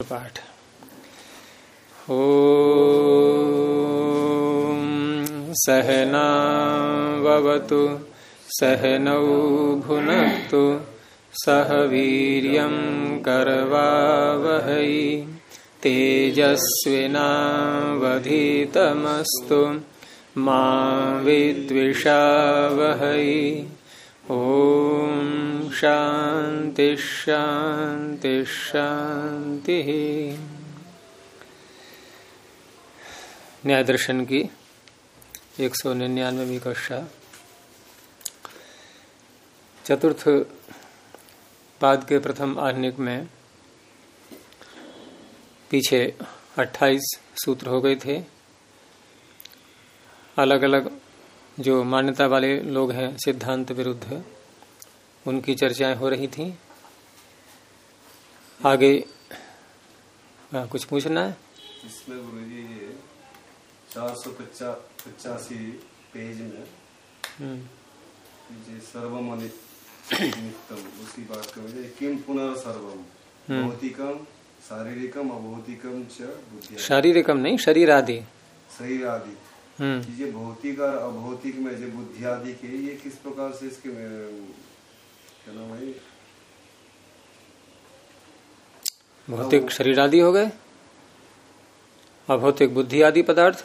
पाठ। ओम सहनावतु सहनौ भुनक्तु सह वीर्यं करवावहै तेजस्विनावधीतमस्तु मा विद्विषावहै। ओम शांति शांति शांति। न्याय दर्शन की 199वीं कक्षा चतुर्थ पाद के प्रथम आह्निक में पीछे 28 सूत्र हो गए थे। अलग अलग जो मान्यता वाले लोग हैं सिद्धांत विरुद्ध, उनकी चर्चाएं हो रही थी। आगे कुछ पूछना है इसमें? गुरुजी 485 पेज में सर्वम नित्यम उसकी बात करेंगे। किम पुनर्सर्वम भौतिकम शारीरिकम अभौतिकम च बुद्धि। शारीरिकम नहीं, शरीर आदि। शरीर आदि ये भौतिक और अभौतिक में जो बुद्धि आदि के, ये किस प्रकार से इसके क्या नाम है? भौतिक शरीर आदि हो गए, अभौतिक बुद्धि आदि पदार्थ।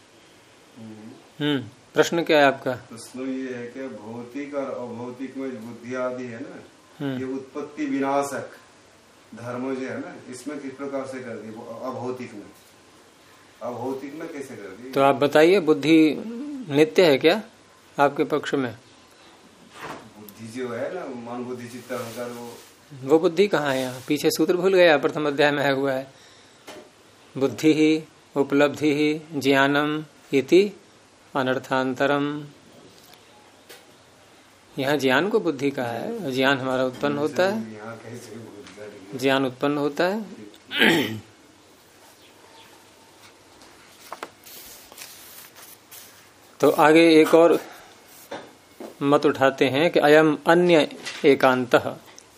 प्रश्न क्या है आपका? प्रश्न ये है कि भौतिक और अभौतिक में बुद्धि आदि है ना, ये उत्पत्ति विनाशक धर्म जो है ना, इसमें किस प्रकार से कर दी? अभौतिक में कैसे कर दी? तो आप बताइए, बुद्धि नित्य है क्या आपके पक्ष में? बुद्धि जो है ना, मन बुद्धि चित्त अहंकार, वो बुद्धि कहाँ है? यहाँ पीछे सूत्र भूल गया, प्रथम अध्याय में है हुआ है। बुद्धि ही उपलब्धि ही ज्ञानम इति अनर्थांतरम। यहाँ ज्ञान को बुद्धि कहा है। ज्ञान हमारा उत्पन्न होता है, ज्ञान उत्पन्न होता है। तो आगे एक और मत उठाते हैं कि अयम अन्य एकांतः,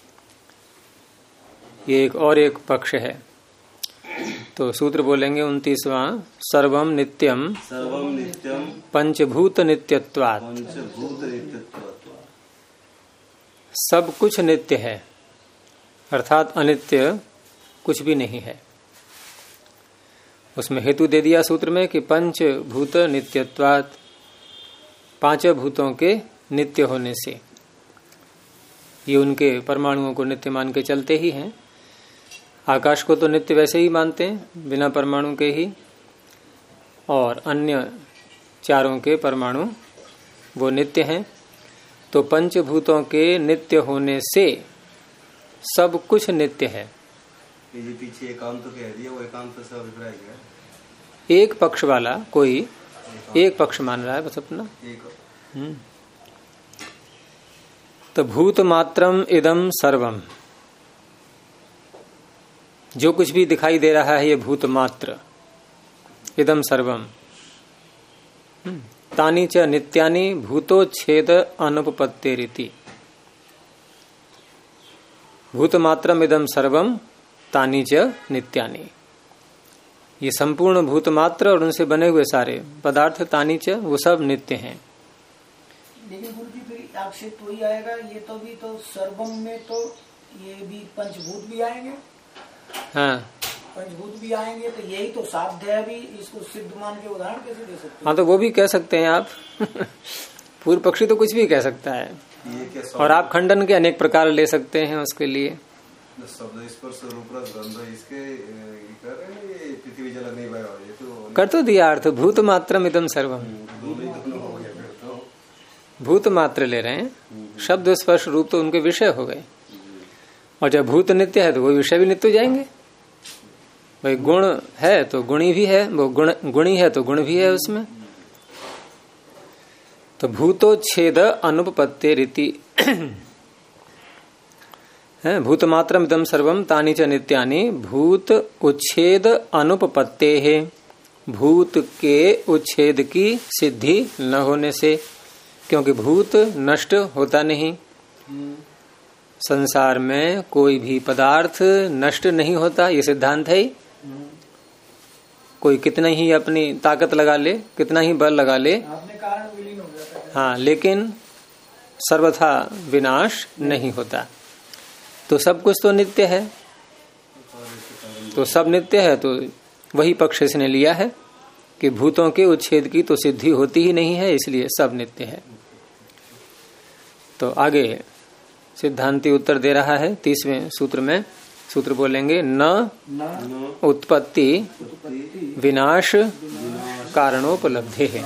ये एक पक्ष है। तो सूत्र बोलेंगे 29वां, सर्वम नित्यम पंचभूत नित्यत्वात्। सब कुछ नित्य है, अर्थात अनित्य कुछ भी नहीं है। उसमें हेतु दे दिया सूत्र में कि पंचभूत नित्यत्वात्, पांचों भूतों के नित्य होने से। ये उनके परमाणुओं को नित्य मान के चलते ही हैं। आकाश को तो नित्य वैसे ही मानते हैं बिना परमाणु के ही, और अन्य चारों के परमाणु वो नित्य हैं। तो पंचभूतों के नित्य होने से सब कुछ नित्य है। ये पीछे एकांत कह दिया, वो एकांत से अभिप्राय क्या है? एक पक्ष वाला कोई एक पक्ष मान रहा है बस अपना। तो भूत मात्रम इदम सर्वम, जो कुछ भी दिखाई दे रहा है ये भूत मात्र। इदम सर्वम तानि च नित्यानि भूतोच्छेद अनुपपत्तेरिति। भूत मात्रम इदम सर्वम तानि च नित्यानि, ये संपूर्ण भूत मात्र और उनसे बने हुए सारे पदार्थ तानि च, वो सब नित्य हैं। लेकिन गुरु जी फिर आक्षेप तो ही आएगा, ये तो भी तो सर्वम में तो ये भी पंचभूत भी आएंगे। हाँ, पंचभूत भी आएंगे, तो यही तो साध्य है। भी इसको सिद्ध मान के उदाहरण कैसे दे सकते हैं? हाँ, तो वो भी कह सकते हैं आप। पूर्व पक्षी तो कुछ भी कह सकता है, और आप खंडन के अनेक प्रकार ले सकते हैं उसके लिए। शब्द स्पर्श रूप रस गंध इसके पृथ्वी जल नहीं बया, ये तो कर तो दिया अर्थ। भूत मात्रम इदम सर्वम, भूत मात्र ले रहे हैं। शब्द स्पर्श रूप तो उनके विषय हो गए, और जब भूत नित्य है तो वो विषय भी नित्य हो जाएंगे। भाई गुण है तो गुणी भी है, वो गुणी है तो गुण भी है उसमें। तो भूतोच्छेद अनुपपत्ते रीति है। भूत मात्रम इदम सर्वम तानि च नित्यानि भूत उच्छेद अनुपपत्ते है। भूत के उच्छेद की सिद्धि न होने से, क्योंकि भूत नष्ट होता नहीं, संसार में कोई भी पदार्थ नष्ट नहीं होता, ये सिद्धांत है ही। कोई कितना ही अपनी ताकत लगा ले, कितना ही बल लगा ले, अपने कारण विलीन हो जाता है। हाँ, लेकिन सर्वथा विनाश नहीं होता। तो सब कुछ तो नित्य है, तो सब नित्य है, तो वही पक्ष इसने लिया है कि भूतों के उच्छेद की तो सिद्धि होती ही नहीं है, इसलिए सब नित्य है। तो आगे सिद्धांती उत्तर दे रहा है 30वें सूत्र में। सूत्र बोलेंगे न उत्पत्ति विनाश कारणोपलब्धे है।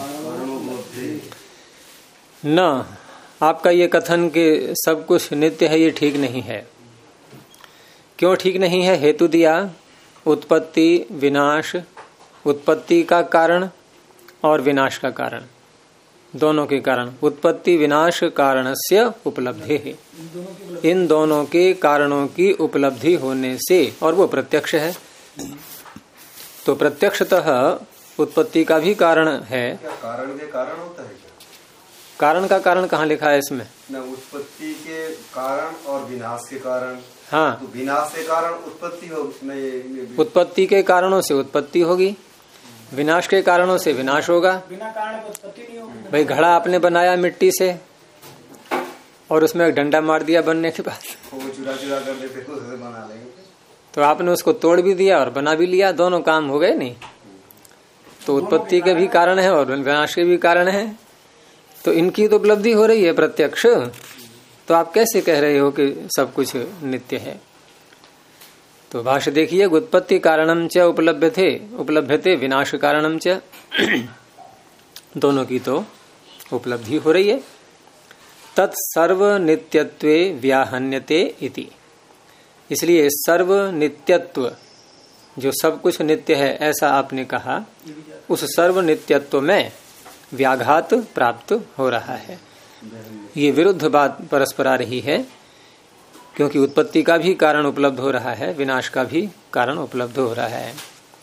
न, आपका ये कथन कि सब कुछ नित्य है, ये ठीक नहीं है। क्यों ठीक नहीं है? हेतु दिया, उत्पत्ति विनाश, उत्पत्ति का कारण और विनाश का कारण, दोनों के कारण। उत्पत्ति विनाश कारणस्य उपलब्धि है, इन दोनों के कारणों की उपलब्धि होने से, और वो प्रत्यक्ष है। तो प्रत्यक्षतः उत्पत्ति का भी कारण है। क्या कारण के कारण होता है क्या? कारण का कारण कहाँ लिखा है इसमें? न, उत्पत्ति के कारण और विनाश के कारण। हाँ, तो विनाश के कारण उत्पत्ति होगी, उत्पत्ति के कारणों से उत्पत्ति होगी, विनाश के कारणों से विनाश होगा। बिना कारण की उत्पत्ति नहीं होगी। भाई घड़ा आपने बनाया मिट्टी से और उसमें एक डंडा मार दिया बनने के बाद, वो चुरा चुरा कर देते तो उसे बना लेंगे। तो आपने उसको तोड़ भी दिया और बना भी लिया, दोनों काम हो गए नहीं। तो उत्पत्ति के भी कारण है और विनाश के भी कारण है, तो इनकी तो उपलब्धि हो रही है प्रत्यक्ष। तो आप कैसे कह रहे हो कि सब कुछ नित्य है? तो भाष्य देखिए, उत्पत्ति कारणम च उपलभ्यते विनाश कारणम च, दोनों की तो उपलब्धि हो रही है। तत्सर्व नित्यत्वे व्याहन्यते इति, इसलिए सर्व नित्यत्व, जो सब कुछ नित्य है ऐसा आपने कहा, उस सर्व नित्यत्व में व्याघात प्राप्त हो रहा है। ये विरुद्ध बात परस्पर आ रही है, क्योंकि उत्पत्ति का भी कारण उपलब्ध हो रहा है, विनाश का भी कारण उपलब्ध हो रहा है।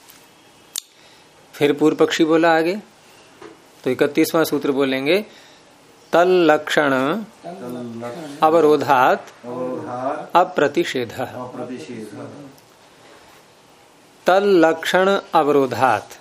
फिर पूर्व पक्षी बोला आगे, तो 31वां सूत्र बोलेंगे, तल लक्षण अवरोधात अप्रतिषेध। तल लक्षण अवरोधात,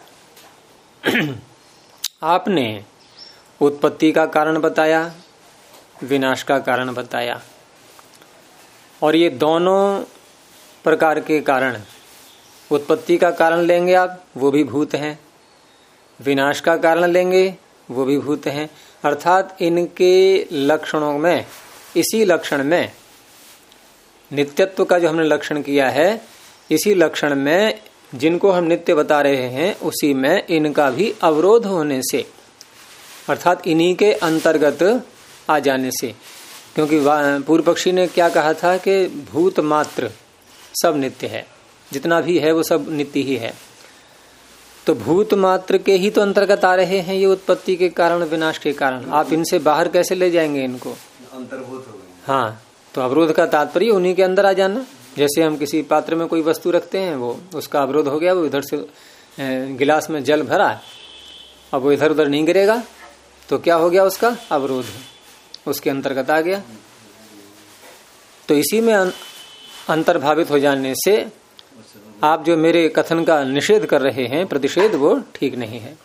आपने उत्पत्ति का कारण बताया, विनाश का कारण बताया, और ये दोनों प्रकार के कारण, उत्पत्ति का कारण लेंगे आप, वो भी भूत हैं, विनाश का कारण लेंगे, वो भी भूत हैं। अर्थात इनके लक्षणों में, इसी लक्षण में, नित्यत्व का जो हमने लक्षण किया है, इसी लक्षण में जिनको हम नित्य बता रहे हैं, उसी में इनका भी अवरोध होने से, अर्थात इन्हीं के अंतर्गत आ जाने से। क्योंकि पूर्व पक्षी ने क्या कहा था कि भूत मात्र सब नित्य है, जितना भी है वो सब नित्य ही है। तो भूत मात्र के ही तो अंतर्गत आ रहे हैं ये उत्पत्ति के कारण विनाश के कारण। आप इनसे बाहर कैसे ले जाएंगे इनको? अंतर्भूत हो गए। हाँ, तो अवरोध का तात्पर्य उन्हीं के अंदर आ जाना। जैसे हम किसी पात्र में कोई वस्तु रखते हैं, वो उसका अवरोध हो गया, वो इधर से गिलास में जल भरा, अब वो इधर उधर नहीं गिरेगा, तो क्या हो गया? उसका अवरोध उसके अंतर्गत आ गया। तो इसी में अंतर्भावित हो जाने से आप जो मेरे कथन का निषेध कर रहे हैं, प्रतिषेध, वो ठीक नहीं है।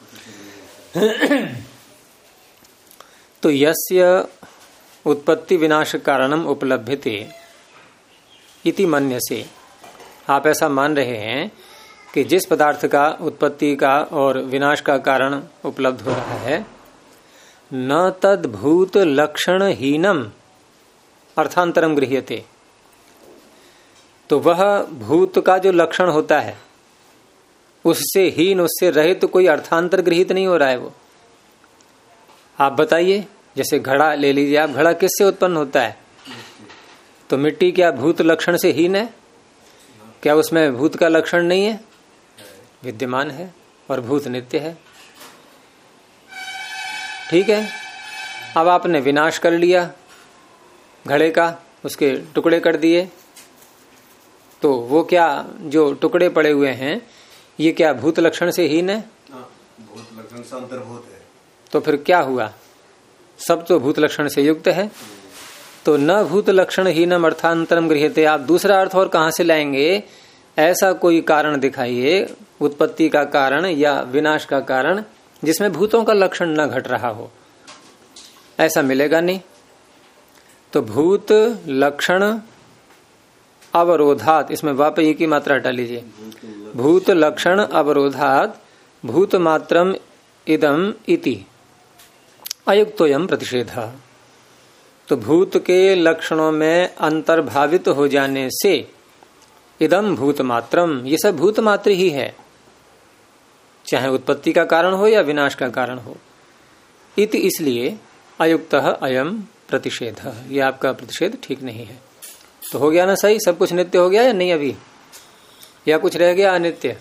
तो यस्य उत्पत्ति विनाश कारणम उपलभ्यते इति मन्य से, आप ऐसा मान रहे हैं कि जिस पदार्थ का उत्पत्ति का और विनाश का कारण उपलब्ध हो रहा है, न तद भूत लक्षण हीनम अर्थांतरम गृह्यते, तो वह भूत का जो लक्षण होता है उससे हीन, उससे रहित कोई अर्थांतर गृहित नहीं हो रहा है। वो आप बताइए, जैसे घड़ा ले लीजिए आप, घड़ा किससे उत्पन्न होता है? तो मिट्टी क्या भूत लक्षण से हीन है? क्या उसमें भूत का लक्षण नहीं है? विद्यमान है, और भूत नित्य है। ठीक है, अब आपने विनाश कर लिया घड़े का, उसके टुकड़े कर दिए, तो वो क्या जो टुकड़े पड़े हुए हैं ये क्या भूत लक्षण से हीन है? भूत लक्षण से अंतर्भूत है। तो फिर क्या हुआ? सब तो भूत लक्षण से युक्त है। तो न भूत लक्षण ही न अर्थांतरम गृह्यते, आप दूसरा अर्थ और कहां से लाएंगे? ऐसा कोई कारण दिखाइए, उत्पत्ति का कारण या विनाश का कारण, जिसमें भूतों का लक्षण न घट रहा हो। ऐसा मिलेगा नहीं। तो भूत लक्षण अवरोधात, इसमें वापय की मात्रा हटा लीजिए। भूत लक्षण अवरोधात भूत मात्रम इदम इति अयुक्तोयम प्रतिषेधः। तो भूत के लक्षणों में अंतर्भावित हो जाने से इदम भूत मात्रम, ये सब भूत मात्र ही है, चाहे उत्पत्ति का कारण हो या विनाश का कारण हो। इति, इसलिए अयुक्तः अयम प्रतिषेधः, ये आपका प्रतिषेध ठीक नहीं है। तो हो गया ना सही? सब कुछ नित्य हो गया या नहीं अभी? या कुछ रह गया अनित्य?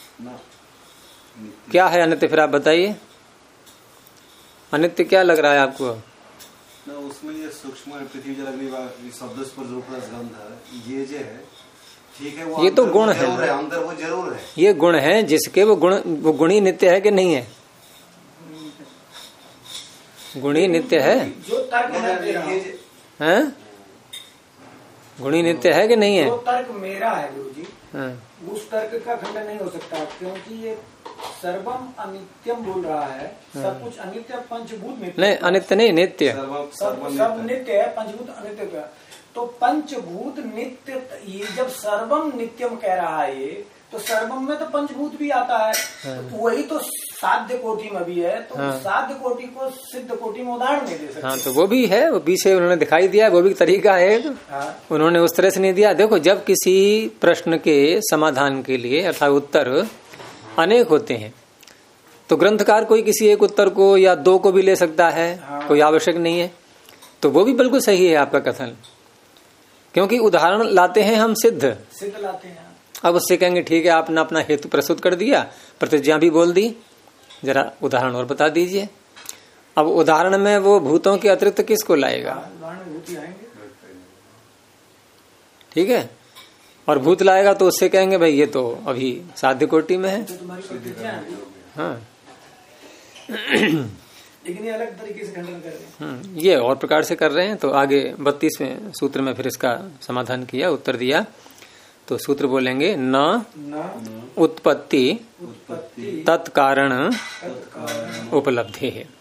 क्या है अनित्य? फिर आप बताइए, अनित्य क्या लग रहा है आपको? ना उसमें ये सूक्ष्म पृथ्वी जल अग्नि शब्द पर जो गंध है, ये जो है ठीक है, वो ये तो गुण है, अंदर वो जरूर है, ये गुण है जिसके वो गुणी नित्य है कि नहीं है? गुणी नित्य है, जो तर्क हैं? गुणी नित्य है कि नहीं है? जो तर्क मेरा है गुरु जी, हाँ। उस तर्क का खंडन नहीं हो सकता, क्योंकि ये सर्वम अनित्यम बोल रहा है। सब कुछ अनित्य, पंचभूत नित्य नहीं, अनित्य नहीं, नित्य। सब नित्य है, पंचभूत अनित्य का। तो पंचभूत नित्य, ये जब सर्वम नित्यम कह रहा है ये, तो सर्वम में तो पंचभूत भी आता है। तो वही तो साध्य कोटि में भी है, तो साध्य कोटि को सिद्ध कोटि में उदाहरण नहीं दे सकते। हाँ, तो वो भी है, वो पीछे उन्होंने दिखाई दिया, वो भी तरीका है। उन्होंने उस तरह से नहीं दिया। देखो, जब किसी प्रश्न के समाधान के लिए अर्थात उत्तर अनेक होते हैं, तो ग्रंथकार कोई किसी एक उत्तर को या दो को भी ले सकता है, कोई आवश्यक नहीं है। तो वो भी बिल्कुल सही है आपका कथन, क्योंकि उदाहरण लाते हैं हम, सिद्ध लाते हैं। अब उससे कहेंगे ठीक है, आपने अपना हेतु प्रस्तुत कर दिया, प्रतिज्ञा भी बोल दी, जरा उदाहरण और बता दीजिए। अब उदाहरण में वो भूतों के अतिरिक्त किसको लाएगा? ठीक है, और भूत लाएगा तो उससे कहेंगे भाई ये तो अभी साध्य कोटि में है। हाँ, लेकिन ये अलग तरीके से खंडन कर रहे हैं। ये और प्रकार से कर रहे हैं। तो आगे 32वें सूत्र में फिर इसका समाधान किया, उत्तर दिया। तो सूत्र बोलेंगे, न उत्पत्ति तत्कारण उपलब्धि है।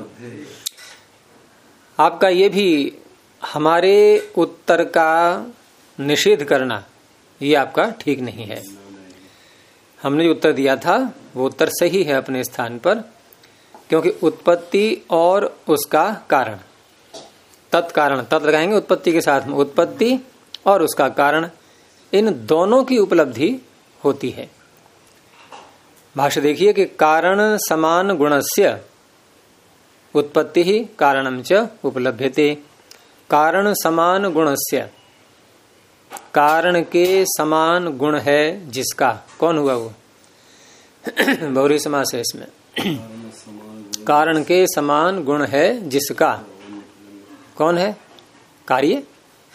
आपका ये भी हमारे उत्तर का निषेध करना, ये आपका ठीक नहीं है। हमने जो उत्तर दिया था वो उत्तर सही है अपने स्थान पर, क्योंकि उत्पत्ति और उसका कारण, तत्कारण, तत् लगाएंगे उत्पत्ति के साथ में, उत्पत्ति और उसका कारण, इन दोनों की उपलब्धि होती है। भाष्य देखिए कि कारण समान गुणस्य उत्पत्ति ही कारणम च उपलभ्यते। कारण समान गुणस्य, कारण के समान गुण है जिसका, कौन हुआ वो? बहुरी समास है इसमें। कारण के समान गुण है जिसका, कौन है? कार्य।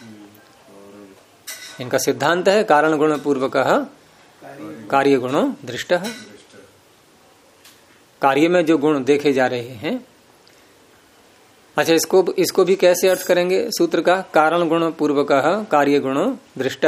इनका सिद्धांत है कारण गुण पूर्वक कार्य गुणो दृष्ट। कार्य में जो गुण देखे जा रहे हैं। अच्छा, इसको भी कैसे अर्थ करेंगे सूत्र का? कारण गुण पूर्वक कार्य गुणो दृष्ट।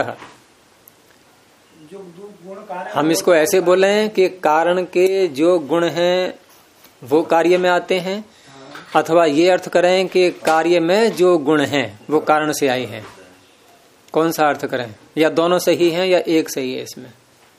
हम इसको ऐसे बोले कि कारण के जो गुण हैं वो कार्य में आते हैं, अथवा ये अर्थ करें कि कार्य में जो गुण हैं वो कारण से आए हैं। कौन सा अर्थ करें? या दोनों सही हैं या एक सही है इसमें?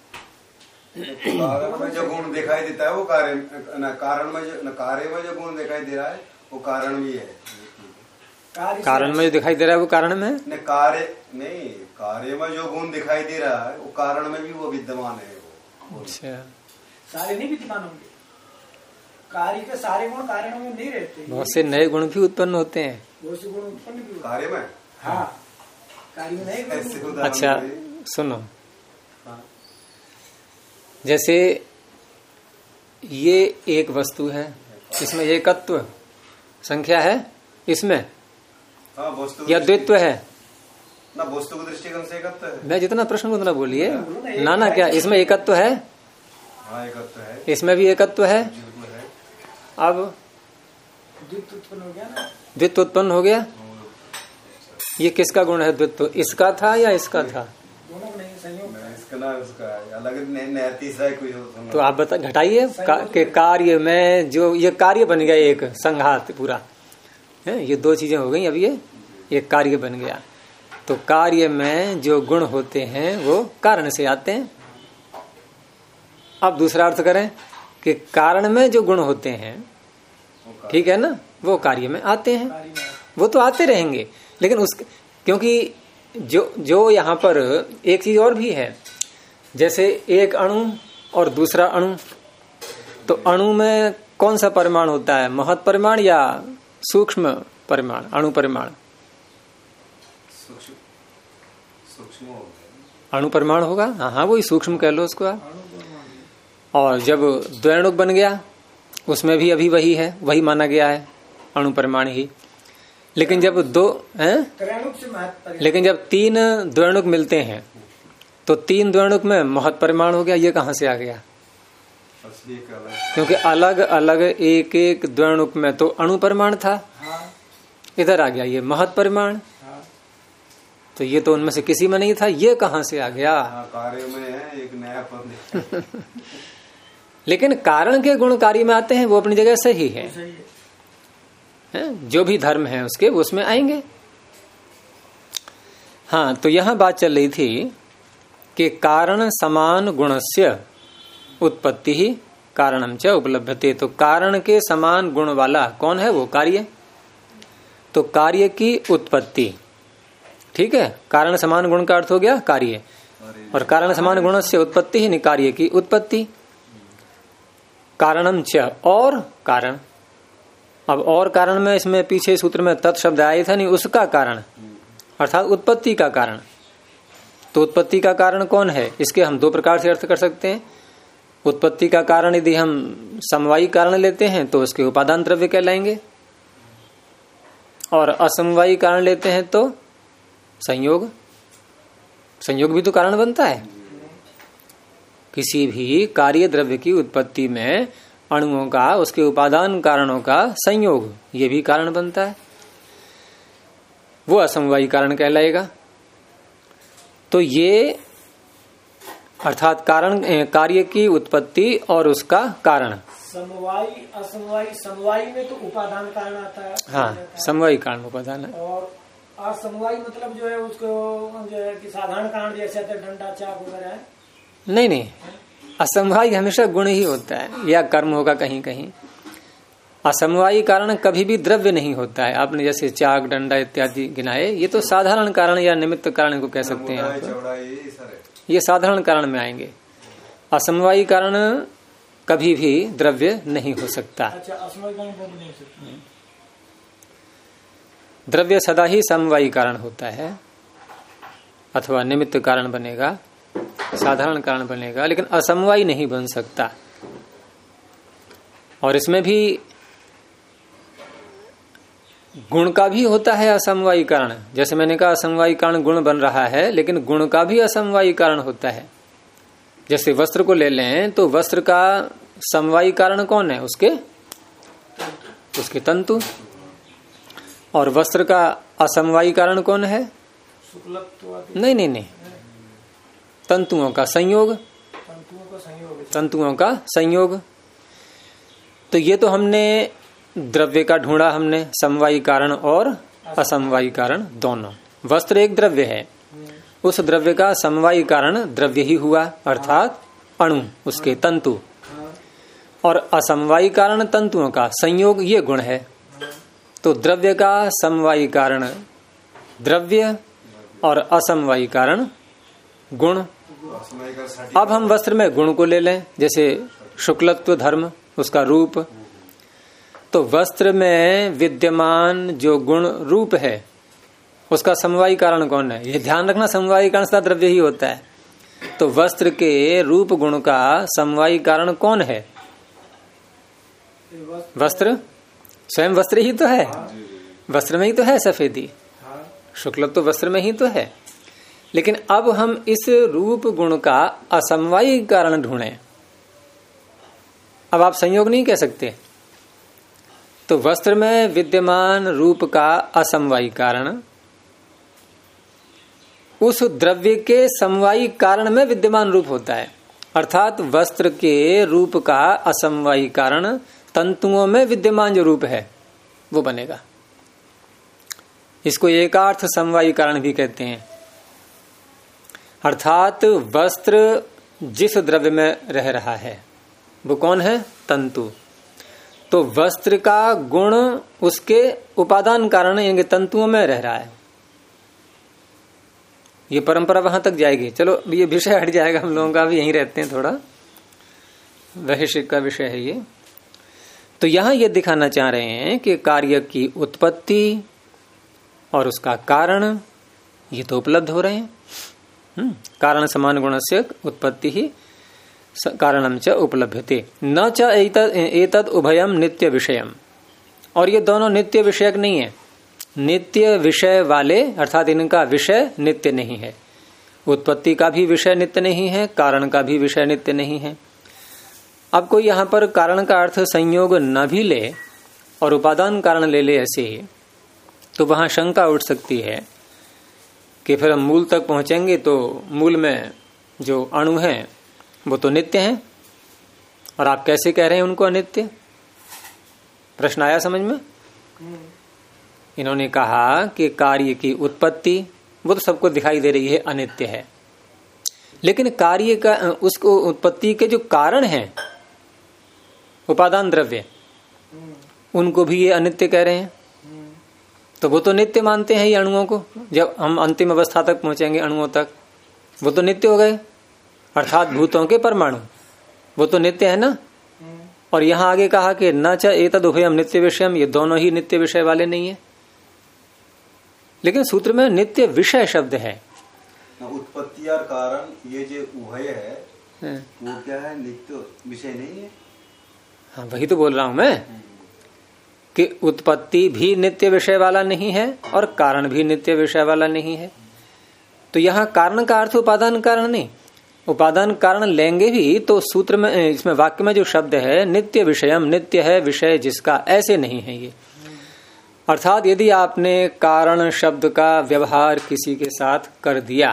कारण में जो गुण दिखाई देता है वो कार्य, कारण में जो कार्य में जो गुण दिखाई दे रहा है वो कारण भी है। कारण में जो दिखाई दे रहा है वो कारण में कार्य नहीं, कार्य में जो गुण दिखाई दे रहा है वो कारण में भी वो विद्यमान है। वो अच्छा, सारे नहीं विद्यमान होंगे, कार्य के सारे गुण कारण में नहीं रहते। बहुत से नए गुण भी उत्पन्न होते हैं। बहुत से गुण उत्पन्न भी कार्य में। हाँ, कार्य में नहीं। अच्छा सुनो, जैसे ये एक वस्तु है, इसमें एकत्व संख्या है इसमें, या द्वित्व है ना? वस्तु के दृष्टिकोण से एकत्व है। मैं जितना प्रश्न उतना बोलिए ना क्या इसमें एकत्व है? हाँ, एकत्व है। इसमें भी एकत्व है। अब द्वित्व उत्पन्न हो गया ना? द्वित्व उत्पन्न हो गया। ये किसका गुण है द्वित्व, इसका था या इसका था? इसका ना उसका अलग तीसरा कोई हो तो आप बता घटाइए के कार्य में जो ये कार्य बन गया एक संघात पूरा है, ये दो चीजें हो गई। अब ये एक कार्य बन गया। तो कार्य में जो गुण होते हैं वो कारण से आते हैं। अब दूसरा अर्थ करें कि कारण में जो गुण होते हैं, ठीक है ना, वो कार्य में आते हैं। वो तो आते रहेंगे, लेकिन उस क्योंकि जो यहाँ पर एक चीज और भी है, जैसे एक अणु और दूसरा अणु, तो अणु में कौन सा परिमाण होता है, महत् परिमाण या सूक्ष्म परिमाण, अणु परिमाण? अणु परिमाण होगा। हाँ, वही सूक्ष्म कह लो उसको आप। और जब द्वैणुक बन गया उसमें भी अभी वही है, वही माना गया है, अणु परिमाण ही। लेकिन जब दो हैं, लेकिन जब तीन द्वैणुक मिलते हैं तो तीन द्वैणुक में महत् परिमाण हो गया। ये कहाँ से आ गया? क्योंकि अलग अलग एक एक द्वैणुक में तो अणु परिमाण था, इधर आ गया ये महत् परिमाण। तो ये तो उनमें से किसी में नहीं था, ये कहाँ से आ गया? कार्य में है एक नया पद। लेकिन कारण के गुण कार्य में आते हैं, वो अपनी जगह सही है। जो भी धर्म है उसके वो उसमें आएंगे। हाँ, तो यहां बात चल रही थी कि कारण समान गुणस्य उत्पत्ति ही कारणम च उपलब्धते। तो कारण के समान गुण वाला कौन है? वो कार्य। तो कार्य की उत्पत्ति, ठीक है, कारण समान गुण का अर्थ हो गया कार्य, और कारण समान गुण से उत्पत्ति ही नहीं, कार्य की उत्पत्ति। कारणम च, और कारण। अब और कारण में इसमें पीछे सूत्र में तत्शब्द आया था नहीं, उसका कारण अर्थात उत्पत्ति का कारण। तो उत्पत्ति का कारण कौन है? इसके हम दो प्रकार से अर्थ कर सकते हैं। उत्पत्ति का कारण यदि हम समवायी कारण लेते हैं तो उसके उपादान द्रव्य कहलाएंगे, और असमवायी कारण लेते हैं तो संयोग। संयोग भी तो कारण बनता है। किसी भी कार्य द्रव्य की उत्पत्ति में अणुओं का, उसके उपादान कारणों का संयोग, ये भी कारण बनता है, वो असमवायी कारण कहलाएगा। तो ये अर्थात कारण, कार्य की उत्पत्ति और उसका कारण। समवायी असमवायी, समवायी में तो उपादान कारण आता है। हाँ, समवायी कारण उपादान है। और असमवायी मतलब जो है उसको जो है कि साधारण कारण जैसे डंडा चाक वगैरह है। नहीं, असमवायी हमेशा गुण ही होता है या कर्म होगा कहीं कहीं। असमवायी कारण कभी भी द्रव्य नहीं होता है। आपने जैसे चाक, डंडा इत्यादि गिनाए, ये तो साधारण कारण या निमित्त कारण को कह सकते हैं आप, ये साधारण कारण में आएंगे। असमवायी कारण कभी भी द्रव्य नहीं हो सकता। अच्छा, असमवायी कारण कभी नहीं हो सकता। द्रव्य सदा ही समवायी कारण होता है, अथवा निमित्त कारण बनेगा, साधारण कारण बनेगा, लेकिन असमवायी नहीं बन सकता। और इसमें भी गुण का भी होता है असमवायी कारण। जैसे मैंने कहा असमवायी कारण गुण बन रहा है, लेकिन गुण का भी असमवायी कारण होता है। जैसे वस्त्र को ले लें तो वस्त्र का समवायी कारण कौन है? उसके तंतु। और वस्त्र का असमवायी कारण कौन है? नहीं, तंतुओं का संयोग। तंतुओं का संयोग। तो ये तो हमने द्रव्य का ढूंढा, हमने समवायी कारण और असमवायी कारण दोनों। वस्त्र एक द्रव्य है, उस द्रव्य का समवायी कारण द्रव्य ही हुआ, अर्थात अणु, उसके तंतु। और असमवायी कारण तंतुओं का संयोग, ये गुण है। तो द्रव्य का समवायी कारण द्रव्य और असमवायी कारण गुण। अब हम वस्त्र में गुण को ले लें, जैसे शुक्लत्व धर्म, उसका रूप। तो वस्त्र में विद्यमान जो गुण रूप है, उसका समवायी कारण कौन है? ये ध्यान रखना, समवायी कारण सदा द्रव्य ही होता है। तो वस्त्र के रूप गुण का समवायी कारण कौन है? वस्त्र स्वयं वस्त्र ही तो है, वस्त्र में ही तो है सफेदी, शुक्लत्व तो वस्त्र में ही तो है। लेकिन अब हम इस रूप गुण का असमवायी कारण ढूंढें। अब आप संयोग नहीं कह सकते। तो वस्त्र में विद्यमान रूप का असमवायी कारण उस द्रव्य के समवायी कारण में विद्यमान रूप होता है। अर्थात वस्त्र के रूप का असमवायी कारण तंतुओं में विद्यमान जो रूप है वो बनेगा। इसको एकार्थ समवायी कारण भी कहते हैं। अर्थात वस्त्र जिस द्रव्य में रह रहा है वो कौन है? तंतु। तो वस्त्र का गुण उसके उपादान कारण यानी तंतुओं में रह रहा है। ये परंपरा वहां तक जाएगी। चलो ये विषय हट जाएगा, हम लोगों का भी यहीं रहते हैं, थोड़ा वैश्विक का विषय है ये। तो यहां ये दिखाना चाह रहे हैं कि कार्य की उत्पत्ति और उसका कारण ये तो उपलब्ध हो रहे हैं। कारण समान गुणस्य उत्पत्ति ही कारणम च उपलभ्यते न च एतद उभयम नित्य विषयम। और ये दोनों नित्य विषयक नहीं है। नित्य विषय वाले अर्थात इनका विषय नित्य नहीं है। उत्पत्ति का भी विषय नित्य नहीं है, कारण का भी विषय नित्य नहीं है। अब कोई यहाँ पर कारण का अर्थ संयोग न भी ले और उपादान कारण ले ले ऐसे, तो वहां शंका उठ सकती है कि फिर हम मूल तक पहुंचेंगे तो मूल में जो अणु हैं वो तो नित्य हैं और आप कैसे कह रहे हैं उनको अनित्य? प्रश्न आया समझ में? इन्होंने कहा कि कार्य की उत्पत्ति वो तो सबको दिखाई दे रही है अनित्य है, लेकिन कार्य का उसको उत्पत्ति के जो कारण हैं उपादान द्रव्य उनको भी ये अनित्य कह रहे हैं। तो वो तो नित्य मानते हैं ये अणुओं को। जब हम अंतिम अवस्था तक पहुंचेंगे अणुओं तक वो तो नित्य हो गए, अर्थात भूतों के परमाणु वो तो नित्य है ना। और यहां आगे कहा कि न च एतद उभयम नित्य विषयम, ये दोनों ही नित्य विषय वाले नहीं है। लेकिन सूत्र में नित्य विषय शब्द है। उत्पत्ति और कारण ये जो उभय है वो क्या है? नित्य विषय नहीं है। हाँ वही तो बोल रहा हूं मैं कि उत्पत्ति भी नित्य विषय वाला नहीं है और कारण भी नित्य विषय वाला नहीं है। तो यहाँ कारण का अर्थ उपादान कारण नहीं, उपादान कारण लेंगे भी तो सूत्र में इसमें वाक्य में जो शब्द है नित्य विषयम, नित्य है विषय जिसका, ऐसे नहीं है ये। अर्थात यदि आपने कारण शब्द का व्यवहार किसी के साथ कर दिया,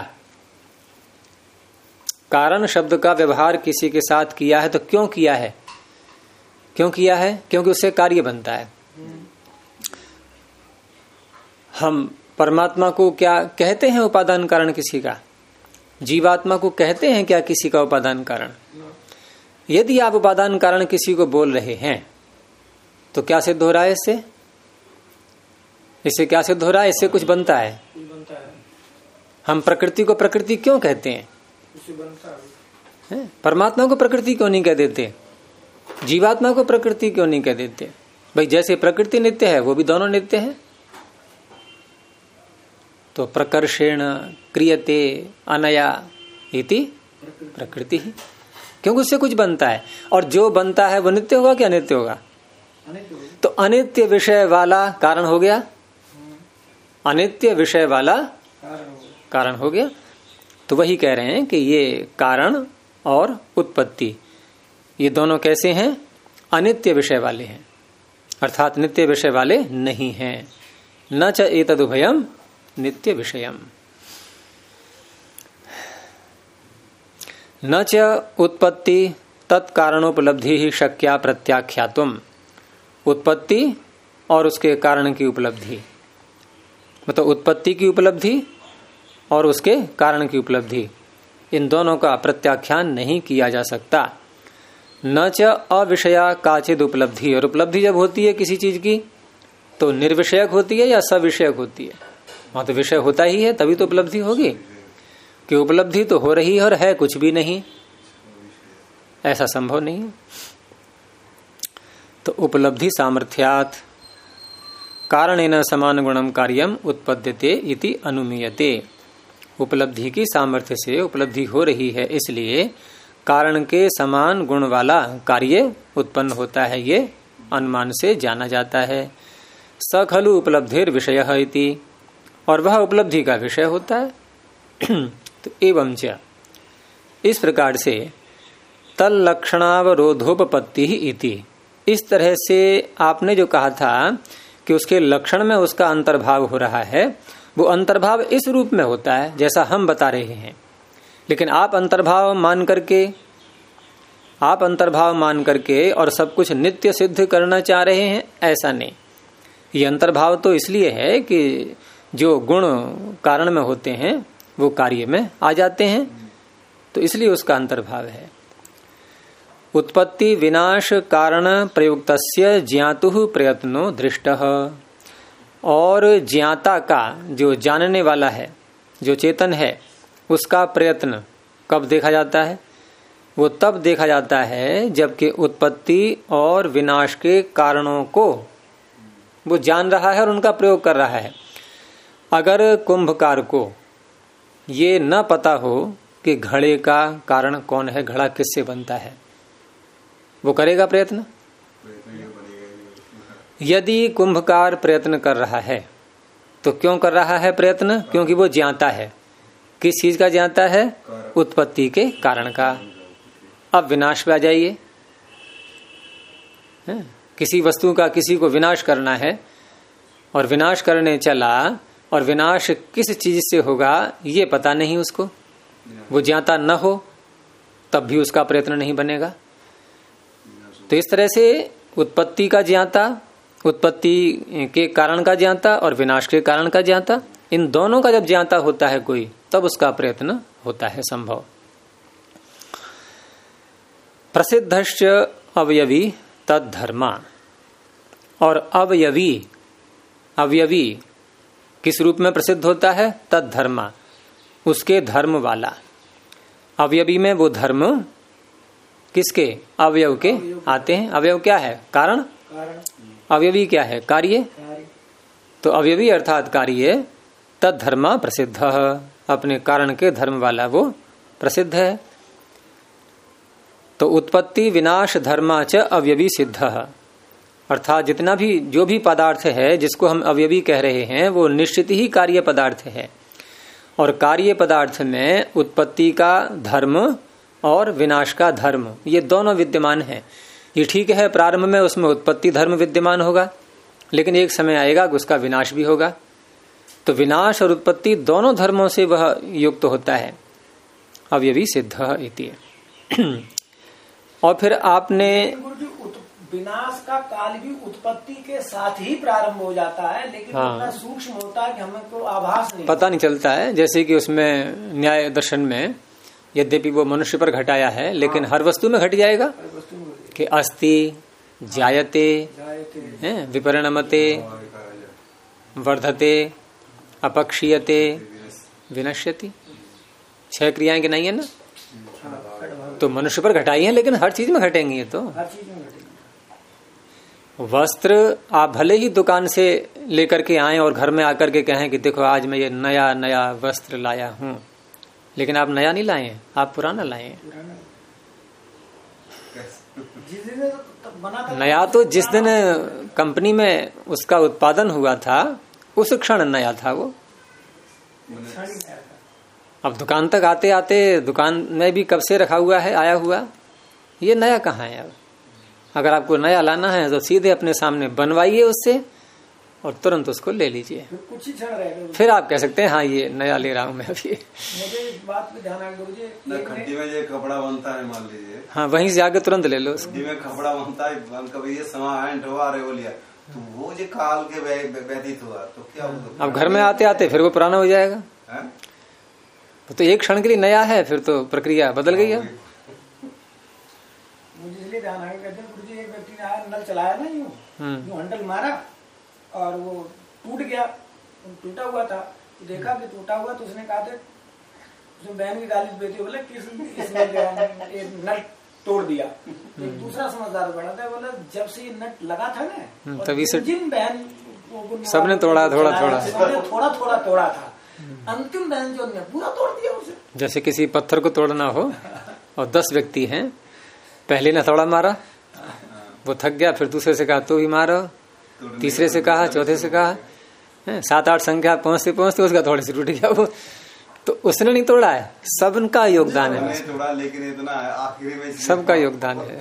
कारण शब्द का व्यवहार किसी के साथ किया है तो क्यों किया है? क्यों किया है? क्योंकि उससे कार्य बनता है। हम परमात्मा को क्या कहते हैं उपादान कारण किसी का? जीवात्मा को कहते हैं क्या किसी का उपादान कारण? यदि आप उपादान कारण किसी को बोल रहे हैं तो क्या सिद्ध हो रहा है इससे? इससे क्या सिद्ध हो रहा है? इससे कुछ बनता है। हम प्रकृति को प्रकृति क्यों कहते हैं? परमात्मा को प्रकृति क्यों नहीं कह देते? जीवात्मा को प्रकृति क्यों नहीं कह देते? भाई जैसे प्रकृति नित्य है वो भी दोनों नित्य है। तो प्रकर्षेण क्रियते अनया इति प्रकृति ही, क्योंकि उससे कुछ बनता है और जो बनता है वो नित्य होगा कि अनित्य होगा? तो अनित्य विषय वाला कारण हो गया, अनित्य विषय वाला कारण हो गया। तो वही कह रहे हैं कि ये कारण और उत्पत्ति ये दोनों कैसे हैं? अनित्य विषय वाले हैं, अर्थात नित्य विषय वाले नहीं हैं। न च एतदुभयम नित्य विषयम। न च उत्पत्ति तत्कारणोपलब्धि ही शक्या प्रत्याख्यातुम। उत्पत्ति और उसके कारण की उपलब्धि, मतलब उत्पत्ति की उपलब्धि और उसके कारण की उपलब्धि, इन दोनों का प्रत्याख्यान नहीं किया जा सकता। न च अविषया काचिद उपलब्धि। और उपलब्धि जब होती है किसी चीज की तो निर्विषयक होती है या सविषयक होती है? वहां तो विषय होता ही है तभी तो उपलब्धि होगी। कि उपलब्धि तो हो रही है और है कुछ भी नहीं, ऐसा संभव नहीं है। तो उपलब्धि सामर्थ्यात् कारणेन समान गुणम कार्यम उत्पद्यते इति अनुमीयते। उपलब्धि की सामर्थ्य से उपलब्धि हो रही है इसलिए कारण के समान गुण वाला कार्य उत्पन्न होता है, ये अनुमान से जाना जाता है। स खलु उपलब्धिर विषयः इति, और वह उपलब्धि का विषय होता है। तो एवं च, इस प्रकार से तल्लक्षणावरोधोपपत्ति इति, इस तरह से आपने जो कहा था कि उसके लक्षण में उसका अंतर्भाव हो रहा है, वो अंतर्भाव इस रूप में होता है जैसा हम बता रहे हैं। लेकिन आप अंतर्भाव मान करके और सब कुछ नित्य सिद्ध करना चाह रहे हैं, ऐसा नहीं। ये अंतर्भाव तो इसलिए है कि जो गुण कारण में होते हैं वो कार्य में आ जाते हैं, तो इसलिए उसका अंतर्भाव है। उत्पत्ति विनाश कारण प्रयुक्तस्य ज्ञातुः प्रयत्नो दृष्टः। और ज्ञाता का, जो जानने वाला है, जो चेतन है, उसका प्रयत्न कब देखा जाता है? वो तब देखा जाता है जबकि उत्पत्ति और विनाश के कारणों को वो जान रहा है और उनका प्रयोग कर रहा है। अगर कुंभकार को ये न पता हो कि घड़े का कारण कौन है, घड़ा किससे बनता है, वो करेगा प्रयत्न? यदि कुंभकार प्रयत्न कर रहा है तो क्यों कर रहा है प्रयत्न? क्योंकि वो जानता है। किस चीज का जानता है? उत्पत्ति के कारण का। अब विनाश पे आ जाइए, किसी वस्तु का किसी को विनाश करना है और विनाश करने चला, और विनाश किस चीज से होगा ये पता नहीं उसको, वो जानता न हो तब भी उसका प्रयत्न नहीं बनेगा। तो इस तरह से उत्पत्ति का ज्ञाता, उत्पत्ति के कारण का ज्ञाता और विनाश के कारण का ज्ञाता, इन दोनों का जब ज्ञाता होता है कोई, तब उसका प्रयत्न होता है संभव। प्रसिद्धश्च अवयवी तद धर्मा। और अवयवी किस रूप में प्रसिद्ध होता है? तद धर्मा, उसके धर्म वाला। अवयवी में वो धर्म किसके? अवयव के आते हैं। अवयव क्या है? कारण। अवयवी क्या है? कार्य। तो अवयवी अर्थात कार्य तद धर्मा प्रसिद्ध, अपने कारण के धर्म वाला वो प्रसिद्ध है। तो उत्पत्ति विनाश धर्मा च अवयवी सिद्ध, अर्थात जितना भी जो भी पदार्थ है जिसको हम अवयवी कह रहे हैं वो निश्चित ही कार्य पदार्थ है। और कार्य पदार्थ में उत्पत्ति का धर्म और विनाश का धर्म, ये दोनों विद्यमान है। ये ठीक है, प्रारंभ में उसमें उत्पत्ति धर्म विद्यमान होगा, लेकिन एक समय आएगा कि उसका विनाश भी होगा। तो विनाश और उत्पत्ति दोनों धर्मों से वह युक्त होता है, अवयवी सिद्ध इति। और फिर आपने विनाश का काल भी उत्पत्ति के साथ ही प्रारंभ हो जाता है, लेकिन इतना सूक्ष्म होता है कि हमें को आभास नहीं, पता नहीं चलता है। जैसे कि उसमें न्याय दर्शन में यद्यपि वो मनुष्य पर घटाया है, लेकिन हर वस्तु में घट जाएगा कि अस्ति जायते विपरिणमते वर्धते अपक्षीयते विनश्यति, 6 क्रियाएं कि नहीं है ना? तो मनुष्य पर घटाई है, लेकिन हर चीज में घटेंगी। ये तो वस्त्र आप भले ही दुकान से लेकर के आए और घर में आकर के कहें कि देखो आज मैं ये नया नया वस्त्र लाया हूं, लेकिन आप नया नहीं लाए, आप पुराना लाए। नया तो जिस दिन कंपनी में उसका उत्पादन हुआ था उस क्षण नया था वो। अब दुकान तक आते आते दुकान में भी कब से रखा हुआ है, आया हुआ, ये नया कहाँ है? अब अगर आपको नया लाना है तो सीधे अपने सामने बनवाइए उससे और तुरंत उसको ले लीजिए, कुछ ही क्षण रहेगा, फिर आप कह सकते हैं हाँ ये नया ले रहा हूं मैं अभी। मुझे इस बात पे ध्यान रखना, खड्डी में जो कपड़ा बनता है मान लीजिए, हाँ वहीं से आके तुरंत ले लो। खड्डी में कपड़ा बनता है, कभी ये सामान ढोआ रहे हो लिया तो वो जो काल के व्यतीत हुआ तो क्या होगा? अब घर में आते आते फिर वो पुराना हो जाएगा। तो एक क्षण के लिए नया है, फिर तो प्रक्रिया बदल गई है। मुझे इसलिए ध्यान रखना, गुरु जी एक व्यक्ति ने आया, नल चलाया ना यूं हैंडल मारा और वो टूट गया, टूटा हुआ था, तो देखा कि टूटा हुआ, तो उसने कहा था, बहन की गाली बेटी बोले किस नट तोड़ दिया। एक दूसरा समझदार बड़ा था, बोला जब से ये नट लगा था ना तभी से जिन बहन सबने तोड़ा थोड़ा थोड़ा तोड़ा था, अंतिम बहन जो ने पूरा तोड़ दिया उसे। जैसे किसी पत्थर को तोड़ना हो और 10 व्यक्ति हैं, पहले ने थोड़ा मारा, वो थक गया, फिर दूसरे से कहा तो भी मारो, तीसरे से कहा, चौथे से कहा, 7-8 संख्या पहुंचते पहुंचते उसका थोड़े से टूट गया वो। तो उसने नहीं तोड़ा है, सबका योगदान है, तोड़ा, लेकिन इतना आखिरी में सबका योगदान है।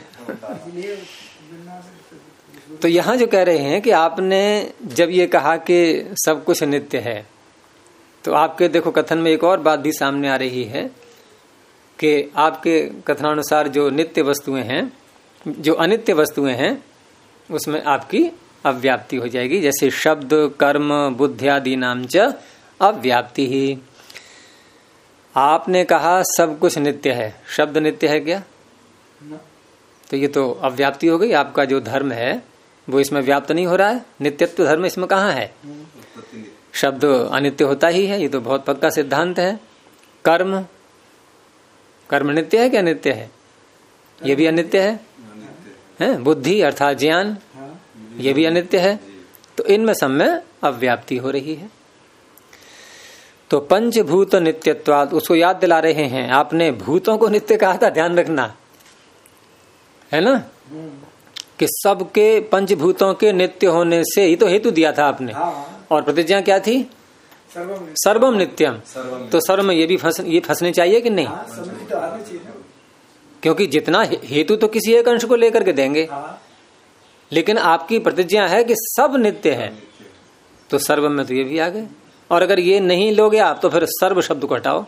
तो यहाँ जो कह रहे हैं कि आपने जब ये कहा कि सब कुछ नित्य है, तो आपके देखो कथन में एक और बात भी सामने आ रही है कि आपके कथनानुसार जो नित्य वस्तुएं हैं, जो अनित्य वस्तुएं हैं, उसमें आपकी अव्याप्ति हो जाएगी। जैसे शब्द, कर्म, बुद्ध्यादि नाम च अव्याप्ति ही। आपने कहा सब कुछ नित्य है, शब्द नित्य है क्या? तो ये तो अव्याप्ति हो गई। आपका जो धर्म है वो इसमें व्याप्त नहीं हो रहा है। नित्यत्व धर्म इसमें कहाँ है? शब्द अनित्य होता ही है, ये तो बहुत पक्का सिद्धांत है। कर्म, कर्म नित्य है क्या? नित्य है, ये भी अनित्य है। बुद्धि अर्थात ज्ञान, ये भी अनित्य है। तो इनमें सब में अव्याप्ति हो रही है। तो पंचभूत नित्यत्वाद, उसको याद दिला रहे हैं। आपने भूतों को नित्य कहा था, ध्यान रखना है ना, कि सबके पंचभूतों के नित्य होने से ही तो हेतु दिया था आपने। और प्रतिज्ञा क्या थी? सर्वम नित्यम। तो सर्व में ये भी फंसने चाहिए कि नहीं? क्योंकि जितना हेतु तो किसी एक अंश को लेकर के देंगे, लेकिन आपकी प्रतिज्ञा है कि सब नित्य है, तो सर्व में तो ये भी आ गए। और अगर ये नहीं लोगे आप तो फिर सर्व शब्द को हटाओ।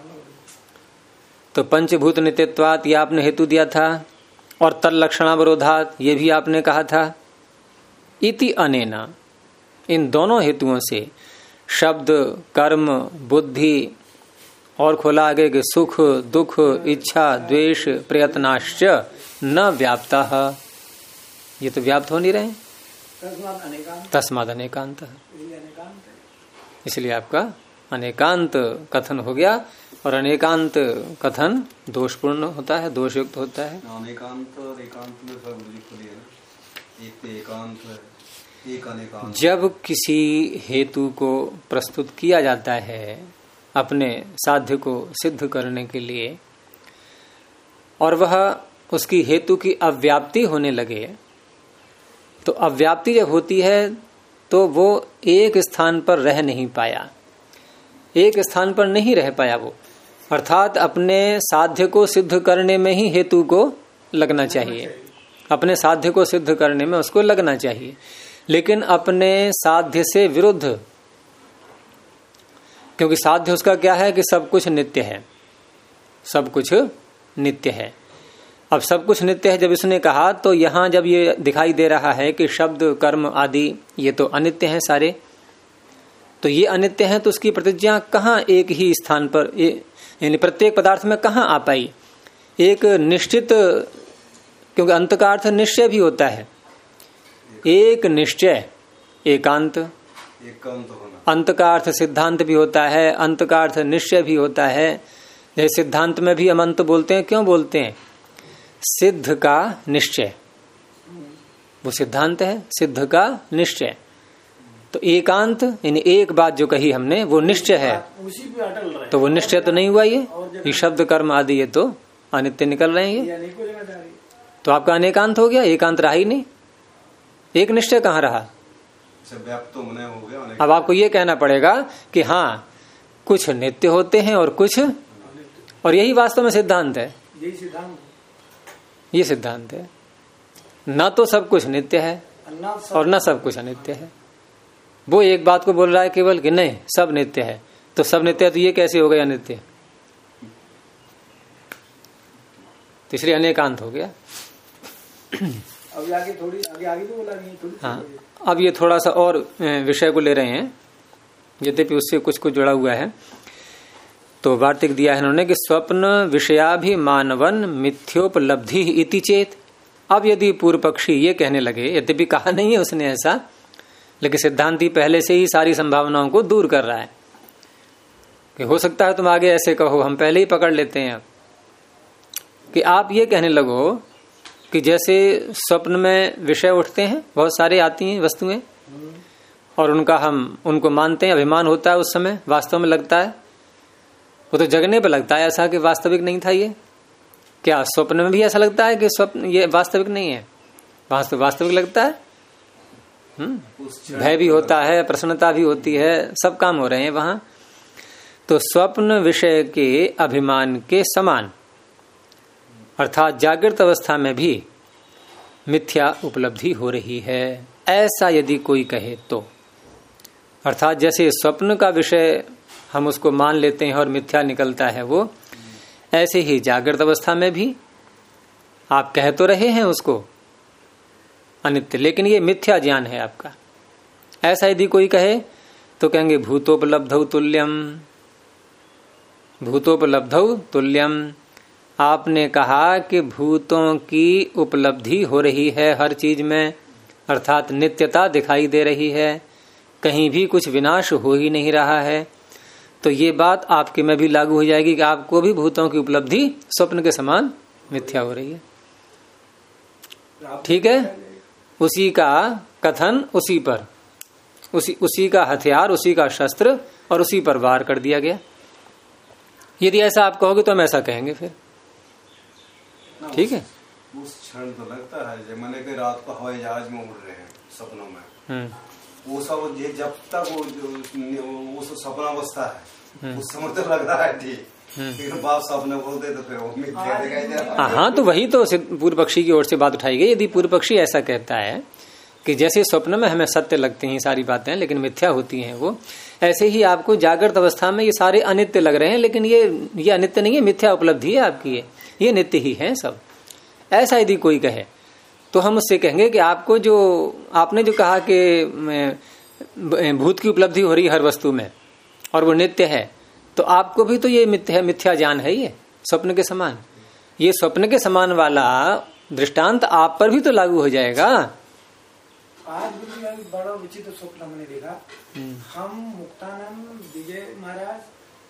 तो पंचभूत नित्यत्वात् ये आपने हेतु दिया था। और तल्लक्षणावरोधात् ये भी आपने कहा था। इति अनेना, इन दोनों हेतुओं से शब्द, कर्म, बुद्धि, और खोला आगे कि सुख, दुख, इच्छा, द्वेष, प्रयत्नाश्च न व्याप्ता, ये तो व्याप्त हो नहीं रहे। तस्माद अनेकांत, इसलिए आपका अनेकांत कथन हो गया। और अनेकांत कथन दोषपूर्ण होता है, दोषयुक्त होता है। अनेकांत और एकांत में फर्क है ना। एक तो एकांत है, एक अनेकांत। जब किसी हेतु को प्रस्तुत किया जाता है अपने साध्य को सिद्ध करने के लिए, और वह उसकी हेतु की अव्याप्ति होने लगे, तो अव्याप्ति जब होती है तो वो एक स्थान पर रह नहीं पाया, एक स्थान पर नहीं रह पाया वो। अर्थात अपने साध्य को सिद्ध करने में ही हेतु को लगना चाहिए, अपने साध्य को सिद्ध करने में उसको लगना चाहिए। लेकिन अपने साध्य से विरुद्ध, क्योंकि साध्य उसका क्या है कि सब कुछ नित्य है, सब कुछ नित्य है। अब सब कुछ नित्य है जब इसने कहा, तो यहां जब ये दिखाई दे रहा है कि शब्द, कर्म आदि ये तो अनित्य हैं सारे, तो ये अनित्य हैं, तो उसकी प्रतिज्ञा कहाँ एक ही स्थान पर, यानी प्रत्येक पदार्थ में कहाँ आ पाई? एक निश्चित, क्योंकि अंत का अर्थ निश्चय भी होता है। एक निश्चय, एकांत, अंत का अर्थ सिद्धांत भी होता है, अंत का अर्थ निश्चय भी होता है। जैसे सिद्धांत में भी हम अंत बोलते हैं, क्यों बोलते हैं? सिद्ध का निश्चय, वो सिद्धांत है, सिद्ध का निश्चय। तो एकांत यानी एक बात जो कही हमने वो निश्चय है, उसी पे अटल रहे, तो वो निश्चय तो नहीं हुआ। ये शब्द, कर्म आदि ये तो अनित्य निकल रहे हैं ये। तो आपका अनेकांत हो गया, एकांत रहा ही नहीं, एक निश्चय कहाँ रहा? तो हो गया। अब आपको ये कहना पड़ेगा कि हाँ कुछ नित्य होते हैं और कुछ, और यही वास्तव में सिद्धांत है, ये सिद्धांत है। न तो सब कुछ नित्य है और न सब कुछ अनित्य है। वो एक बात को बोल रहा है केवल कि नहीं सब नित्य है, तो सब नित्य है तो ये कैसे हो गया अनित्य? तो इसलिए अनेकांत हो गया। अभी आगे थोड़ी आगे तो बोला नहीं थोड़ी। हाँ, अब ये थोड़ा सा और विषय को ले रहे हैं, यद्यपि उससे कुछ कुछ जुड़ा हुआ है। तो वार्तिक दिया है इन्होंने कि स्वप्न विषयाभिमानवन मिथ्योपलब्धि इति चेत। अब यदि पूर्व पक्षी ये कहने लगे, यद्यपि कहा नहीं है उसने ऐसा, लेकिन सिद्धांती पहले से ही सारी संभावनाओं को दूर कर रहा है कि हो सकता है तुम आगे ऐसे कहो, हम पहले ही पकड़ लेते हैं। अब कि आप ये कहने लगो कि जैसे स्वप्न में विषय उठते हैं, बहुत सारे आती हैं वस्तुएं, और उनको मानते हैं, अभिमान होता है उस समय, वास्तव में लगता है वो तो जगने पे लगता है ऐसा कि वास्तविक नहीं था ये। क्या स्वप्न में भी ऐसा लगता है कि स्वप्न ये वास्तविक नहीं है? वास्तविक लगता है। भय भी होता है, प्रसन्नता भी होती है, सब काम हो रहे हैं वहां। तो स्वप्न विषय के अभिमान के समान, अर्थात जागृत अवस्था में भी मिथ्या उपलब्धि हो रही है, ऐसा यदि कोई कहे तो। अर्थात जैसे स्वप्न का विषय हम उसको मान लेते हैं और मिथ्या निकलता है वो, ऐसे ही जागृत अवस्था में भी आप कह तो रहे हैं उसको अनित्य, लेकिन ये मिथ्या ज्ञान है आपका। ऐसा यदि कोई कहे तो कहेंगे भूतोपलब्धौ तुल्यम, भूतोपलब्धौ तुल्यम। आपने कहा कि भूतों की उपलब्धि हो रही है हर चीज में, अर्थात नित्यता दिखाई दे रही है, कहीं भी कुछ विनाश हो ही नहीं रहा है, तो ये बात आपके में भी लागू हो जाएगी कि आपको भी भूतों की उपलब्धि स्वप्न के समान मिथ्या हो रही है। ठीक है, उसी का कथन उसी पर, उसी का हथियार, उसी का शस्त्र और उसी पर वार कर दिया गया। यदि ऐसा आप कहोगे तो हम ऐसा कहेंगे फिर, ठीक है। उस क्षण तो लगता है जब मैंने कि रात को हवाई जहाज में उड़ रहे हैं सपनों में, वो सब जब तक वो सपनावस्था है उस समय तो लग रहा है ठीक, लेकिन बाप सपने बोलते तो फिर वो मिथ्या दिखाई दे रहा है। हाँ, तो वही तो पूर्व पक्षी की ओर से बात उठाई गई। यदि पूर्व पक्षी ऐसा कहता है कि जैसे स्वप्न में हमें सत्य लगती हैं सारी बातें लेकिन मिथ्या होती हैं वो, ऐसे ही आपको जागृत अवस्था में ये सारे अनित्य लग रहे हैं, लेकिन ये अनित्य नहीं है, मिथ्या उपलब्धि है आपकी, ये नित्य ही है सब। ऐसा यदि कोई कहे तो हम उससे कहेंगे कि आपको जो आपने जो कहा कि भूत की उपलब्धि हो रही है हर वस्तु में और वो नित्य है, तो आपको भी तो ये मिथ्या ज्ञान है, ये स्वप्न के समान। ये स्वप्न के समान वाला दृष्टांत आप पर भी तो लागू हो जाएगा। आज भी बड़ा विचित्र स्वप्न हमने देखा। हम मुक्तानंद विजय महाराज,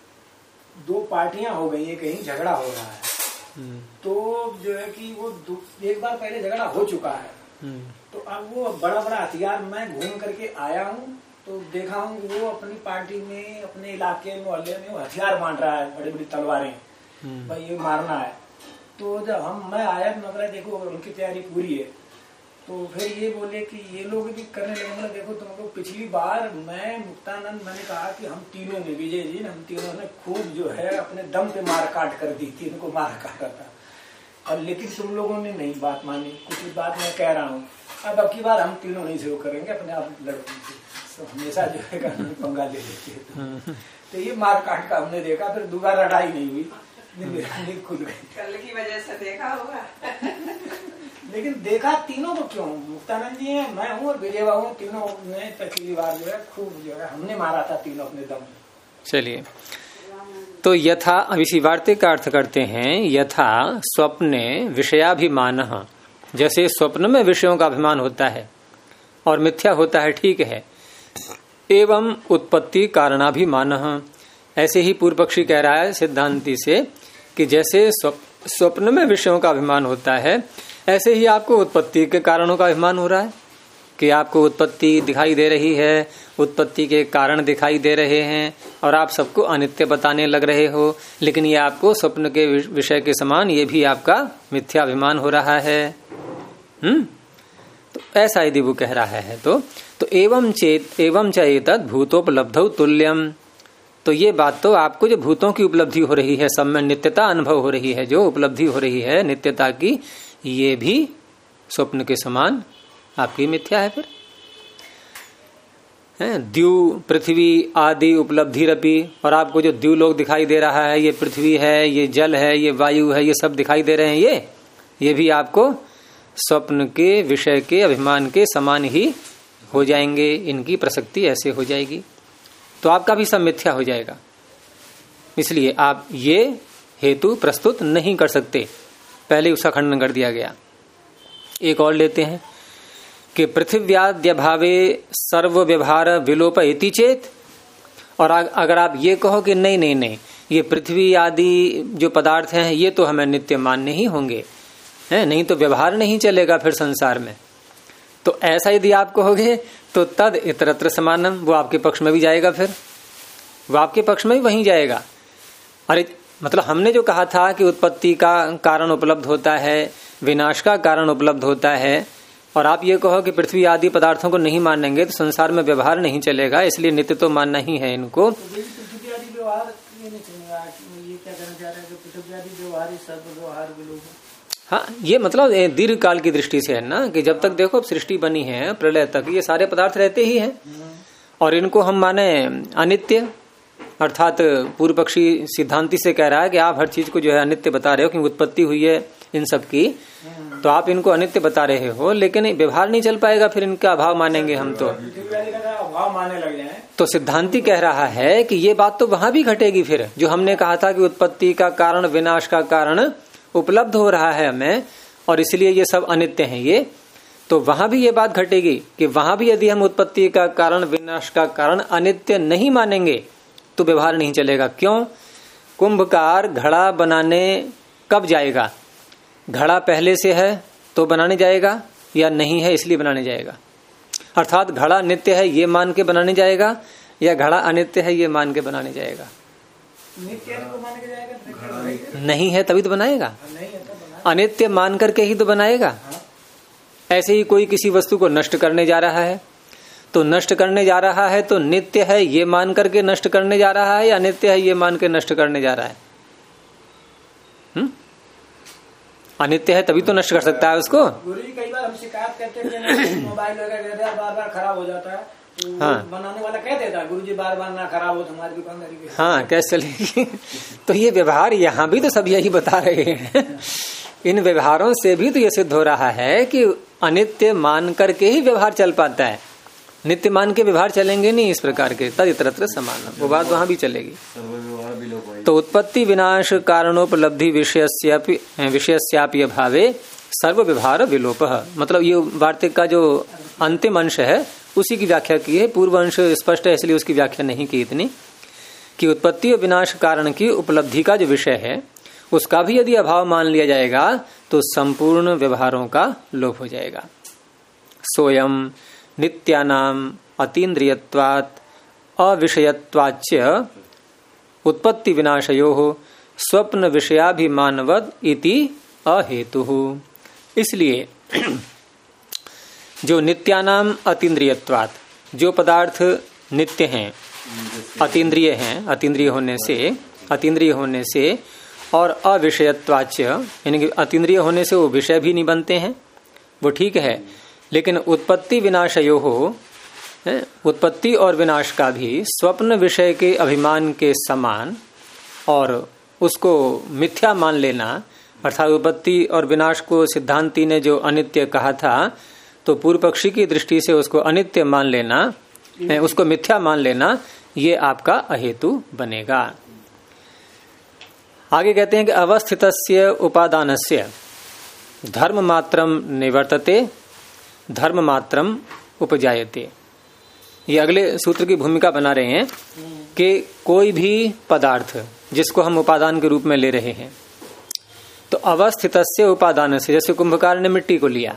दो पार्टियां हो गई है, कहीं झगड़ा हो रहा है, तो जो है कि वो एक बार पहले झगड़ा हो चुका है, तो अब वो बड़ा बड़ा हथियार, मैं घूम करके आया हूँ तो देखा हूँ वो अपनी पार्टी में, अपने इलाके मोहल्ले में वो हथियार बांट रहा है, बड़ी बड़ी तलवारें, भाई ये मारना है। तो जब मैं आया तो मैं देखो उनकी तैयारी पूरी है, तो फिर ये बोले कि ये लोग भी करने लगे। मतलब देखो तुम लोग, पिछली बार मैं मुक्तानंद, मैंने कहा कि हम तीनों ने, विजय जी ने, हम तीनों ने खूब जो है अपने दम पे मार काट कर दी थी, इनको मार काटा था, और लेकिन तुम लोगों ने नहीं बात मानी। कुछ बात मैं कह रहा हूँ, अब की बार हम तीनों नहीं से वो करेंगे, अपने आप लड़कों से हमेशा जो है पंगा ले लेते हैं। तो ये मार काट का हमने देखा, फिर दोबारा लड़ाई नहीं हुई, खुद कल की वजह से देखा होगा। लेकिन देखा तीनों को क्यों, मुक्तानंद जी है, मैं हूँ और विजय बाबू, तीनों ने पिछली बार जो है खूब जो है हमने मारा था तीनों अपने दम। चलिए, तो यथा, अब इसी वार्ते का अर्थ करते हैं, यथा स्वप्ने विषयाभिमान, जैसे स्वप्न में विषयों का अभिमान होता है और मिथ्या होता है, ठीक है, एवं उत्पत्ति कारणाभिमान, ऐसे ही पूर्व पक्षी कह रहा है सिद्धांति से कि जैसे स्वप्न में विषयों का अभिमान होता है, ऐसे ही आपको उत्पत्ति के कारणों का अभिमान हो रहा है कि आपको उत्पत्ति दिखाई दे रही है, उत्पत्ति के कारण दिखाई दे रहे हैं और आप सबको अनित्य बताने लग रहे हो, लेकिन ये आपको स्वप्न के विषय के समान ये भी आपका मिथ्या अभिमान हो रहा है। तो ऐसा यदि वो कह रहा है तो एवं चेतद भूतोपलब्धौ तुल्यम, तो ये बात तो आपको जो भूतों की उपलब्धि हो रही है, सब में नित्यता अनुभव हो रही है, जो उपलब्धि हो रही है नित्यता की, ये भी स्वप्न के समान आपकी मिथ्या है। फिर द्यू पृथ्वी आदि उपलब्धि रपी, और आपको जो द्यू लोग दिखाई दे रहा है, ये पृथ्वी है, ये जल है, ये वायु है, ये सब दिखाई दे रहे हैं, ये भी आपको स्वप्न के विषय के अभिमान के समान ही हो जाएंगे, इनकी प्रसक्ति ऐसे हो जाएगी, तो आपका भी सब मिथ्या हो जाएगा। इसलिए आप ये हेतु प्रस्तुत नहीं कर सकते, पहले उसका खंडन कर दिया गया। एक और लेते हैं कि पृथिव्याद्य भावे सर्व व्यवहार विलोप इति चेत, और अगर आप ये कहो कि नहीं, ये पृथ्वी आदि जो पदार्थ हैं ये तो हमें नित्य मानने ही होंगे, है नहीं तो व्यवहार नहीं चलेगा फिर संसार में, तो ऐसा यदि आप कहोगे तो तद इतरत्र समानम, वो आपके पक्ष में भी जाएगा, फिर वो आपके पक्ष में भी वहीं जाएगा। अरे मतलब हमने जो कहा था कि उत्पत्ति का कारण उपलब्ध होता है, विनाश का कारण उपलब्ध होता है, और आप ये कहो कि पृथ्वी आदि पदार्थों को नहीं मानेंगे तो संसार में व्यवहार नहीं चलेगा, इसलिए नित्य तो मानना ही है इनको। पृथ्वी आदि व्यवहार ये नहीं चलेगा, ये क्या कहना चाह रहे हैं कि पृथ्वी आदि व्यवहार सर्व व्यवहार विलोप। हाँ, ये मतलब दीर्घ काल की दृष्टि से है ना, कि जब तक देखो सृष्टि बनी है प्रलय तक ये सारे पदार्थ रहते ही हैं, और इनको हम माने अनित्य, अर्थात पूर्व पक्षी सिद्धांति से कह रहा है कि आप हर चीज को जो है अनित्य बता रहे हो, क्योंकि उत्पत्ति हुई है इन सब की, तो आप इनको अनित्य बता रहे हो, लेकिन व्यवहार नहीं चल पाएगा, फिर इनका अभाव मानेंगे हम तो अभाव मानने लग जाए। तो सिद्धांति कह रहा है कि ये बात तो वहां भी घटेगी फिर, जो हमने कहा था कि उत्पत्ति का कारण विनाश का कारण उपलब्ध हो रहा है हमें और इसलिए ये सब अनित्य हैं, ये तो वहां भी ये बात घटेगी कि वहां भी यदि हम उत्पत्ति का कारण विनाश का कारण अनित्य नहीं मानेंगे तो व्यवहार नहीं चलेगा। क्यों? कुंभकार घड़ा बनाने कब जाएगा? घड़ा पहले से है तो बनाने जाएगा या नहीं है इसलिए बनाने जाएगा? अर्थात घड़ा नित्य है ये मान के बनाने जाएगा या घड़ा अनित्य है ये मान के बनाने जाएगा? नित्य है तो मान के जाएगा, नहीं है तभी तो बनाएगा, नहीं है तो बना। अनित्य मान करके ही तो बनाएगा। ऐसे ही कोई किसी वस्तु को नष्ट करने जा रहा है तो नष्ट करने जा रहा है तो नित्य है ये मान करके नष्ट करने जा रहा है या अनित्य है ये मान के नष्ट करने जा रहा है? अनित्य है तभी तो नष्ट कर सकता है उसको। गुरु जी कई बार हम शिकायत करते हैं मोबाइल वगैरह बार बार खराब हो जाता है, तो हाँ। बनाने वाला कह देता है गुरु जी बार बार ना खराब हो तो हमारी दुकानदारी भी। हाँ कैसे चलेगी? तो ये व्यवहार यहाँ भी तो सब यही बता रहे हैं। इन व्यवहारों से भी तो ये सिद्ध हो रहा है कि अनित्य मान करके ही व्यवहार चल पाता है, नित्य मान के व्यवहार चलेंगे नहीं इस प्रकार के। तद इतरत्र समान, वो बात वहां भी चलेगी। तो उत्पत्ति विनाश कारणोपलब्धि विषयस्यापि अभावे सर्व व्यवहार विलोप, मतलब ये वार्तिक का जो अंतिम अंश है उसी की व्याख्या की है। पूर्व अंश स्पष्ट है इसलिए उसकी व्याख्या नहीं की इतनी, कि उत्पत्ति और विनाश कारण की उपलब्धि का जो विषय है उसका भी यदि अभाव मान लिया जाएगा तो संपूर्ण व्यवहारों का लोप हो जाएगा। सोयम नित्यानाम अतीन्द्रियत्वात् अविषयत्वाच्च उत्पत्ति विनाशयोः स्वप्न विषयाभिमानवद इति अहेतुः। इसलिए जो नित्यानाम अतीन्द्रियत्वात्, जो पदार्थ नित्य हैं अतीन्द्रिय हैं, अतीन्द्रिय होने से और अविषयत्वाच्च यानी कि अतीन्द्रिय होने से वो विषय भी नहीं बनते हैं, वो ठीक है, लेकिन उत्पत्ति विनाशयोः उत्पत्ति और विनाश का भी स्वप्न विषय के अभिमान के समान और उसको मिथ्या मान लेना, अर्थात उत्पत्ति और विनाश को सिद्धांति ने जो अनित्य कहा था तो पूर्व पक्षी की दृष्टि से उसको अनित्य मान लेना, उसको मिथ्या मान लेना, ये आपका अहेतु बनेगा। आगे कहते हैं कि अवस्थितस्य उपादानस्य धर्म मात्रम निवर्तते धर्म मात्रम उपजायते। ये अगले सूत्र की भूमिका बना रहे हैं कि कोई भी पदार्थ जिसको हम उपादान के रूप में ले रहे हैं, तो अवस्थितस्य उपादान से, जैसे कुंभकार ने मिट्टी को लिया,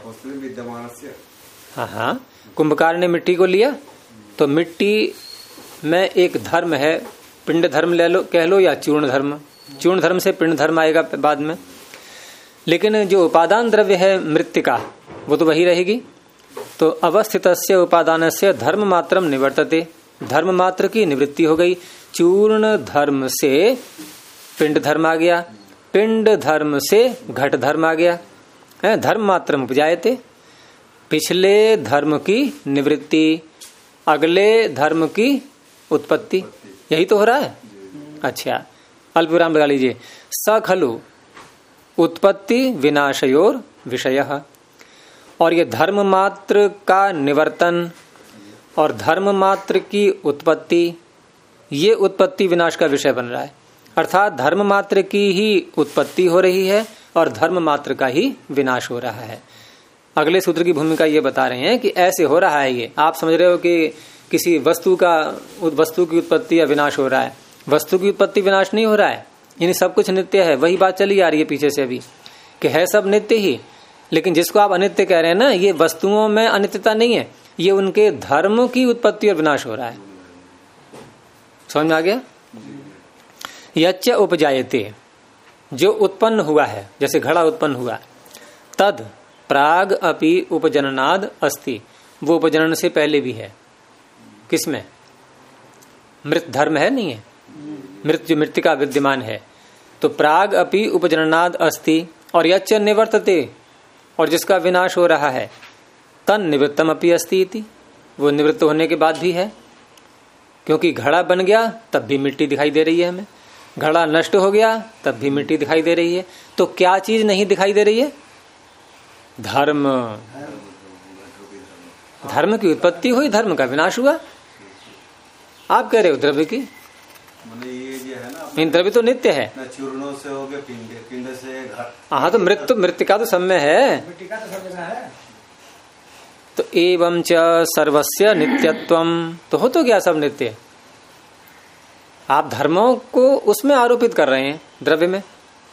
हाँ, कुंभकार ने मिट्टी को लिया तो मिट्टी में एक धर्म है, पिंड धर्म ले लो कह लो या चूर्ण धर्म, चूर्ण धर्म से पिंड धर्म आएगा बाद में, लेकिन जो उपादान द्रव्य है मृत्तिका वो तो वही रहेगी। तो अवस्थितस्य उपादानस्य धर्म मात्रम निवर्तते, धर्म मात्र की निवृत्ति हो गई। चूर्ण धर्म से पिंड धर्म आ गया, पिंड धर्म से घट धर्म आ गया, धर्म मात्रम उपजायते, पिछले धर्म की निवृत्ति, अगले धर्म की उत्पत्ति, यही तो हो रहा है। अच्छा, अल्प विराम लगा लीजिए। स खलु उत्पत्ति विनाशयोर विषयः, और ये धर्म मात्र का निवर्तन और धर्म मात्र की उत्पत्ति, ये उत्पत्ति विनाश का विषय बन रहा है। अर्थात धर्म मात्र की ही उत्पत्ति हो रही है और धर्म मात्र का ही विनाश हो रहा है। अगले सूत्र की भूमिका ये बता रहे हैं कि ऐसे हो रहा है। ये आप समझ रहे हो कि किसी वस्तु की उत्पत्ति या विनाश हो रहा है, वस्तु की उत्पत्ति विनाश नहीं हो रहा है, यानी सब कुछ नित्य है। वही बात चली आ रही है पीछे से अभी कि है सब नित्य ही, लेकिन जिसको आप अनित्य कह रहे हैं ना, ये वस्तुओं में अनित्यता नहीं है, ये उनके धर्म की उत्पत्ति और विनाश हो रहा है। समझ में आ गया? यच्च उपजायते, जो उत्पन्न हुआ है, जैसे घड़ा उत्पन्न हुआ, तद प्राग अपि उपजननाद अस्ति, वो उपजनन से पहले भी है। किसमें? मृत धर्म है, नहीं है, मृत जो मृतिका विद्यमान है, तो प्राग अपि उपजननाद अस्ति, और यच्च निवर्तते, और जिसका विनाश हो रहा है, तन निवृत्तम अपि अस्ति इति, वो निवृत्त होने के बाद भी है। क्योंकि घड़ा बन गया तब भी मिट्टी दिखाई दे रही है हमें, घड़ा नष्ट हो गया तब भी मिट्टी दिखाई दे रही है। तो क्या चीज नहीं दिखाई दे रही है? धर्म। धर्म की उत्पत्ति हुई, धर्म का विनाश हुआ। आप कह रहे हो द्रव्य की, ये जो है ना, द्रव्य तो नित्य है। चूर्णों से हो गया पिंड, पिंड से हाँ, तो मृतिका तो सम्य है। मिट्टी का तो सब जगह है। तो एवं च सर्वस्य नित्यत्वम, तो हो तो क्या सब नित्य? आप धर्मों को उसमें आरोपित कर रहे हैं, द्रव्य में।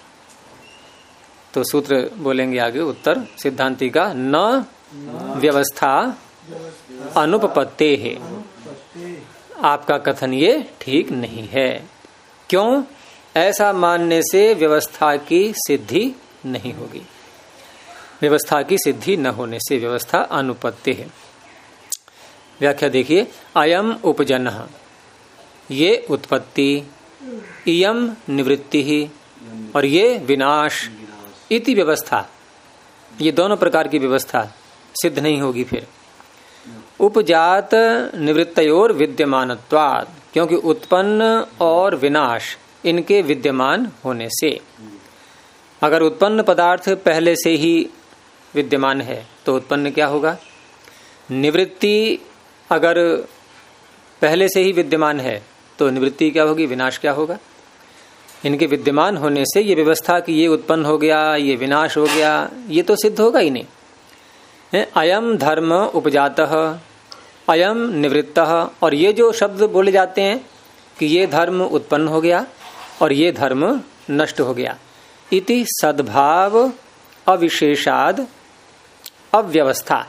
तो सूत्र बोलेंगे आगे उत्तर सिद्धांति का, न व्यवस्था अनुपपत्ते है। आपका कथन ये ठीक नहीं है। क्यों? ऐसा मानने से व्यवस्था की सिद्धि नहीं होगी। व्यवस्था की सिद्धि न होने से व्यवस्था अनुपत्ति है। व्याख्या देखिए, अयम उपजनः, ये उत्पत्ति, इयम निवृत्ति ही, और ये विनाश, इति व्यवस्था, ये दोनों प्रकार की व्यवस्था सिद्ध नहीं होगी फिर। उपजात निवृत्तयोर विद्यमानत्वात्, क्योंकि उत्पन्न और विनाश इनके विद्यमान होने से। अगर उत्पन्न पदार्थ पहले से ही विद्यमान है तो उत्पन्न क्या होगा? निवृत्ति अगर पहले से ही विद्यमान है तो निवृत्ति क्या होगी? विनाश क्या होगा? इनके विद्यमान होने से ये व्यवस्था कि ये उत्पन्न हो गया, ये विनाश हो गया, ये तो सिद्ध होगा ही नहीं। अयम धर्म उपजातः, अयम निवृत्तः, और ये जो शब्द बोले जाते हैं कि ये धर्म उत्पन्न हो गया और ये धर्म नष्ट हो गया, इति सद्भाव अविशेषाद अव्यवस्था।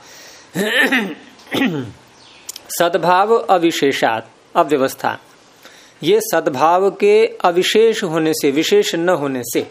सद्भाव अविशेषाद अव्यवस्था, ये सद्भाव के अविशेष होने से, विशेष न होने से।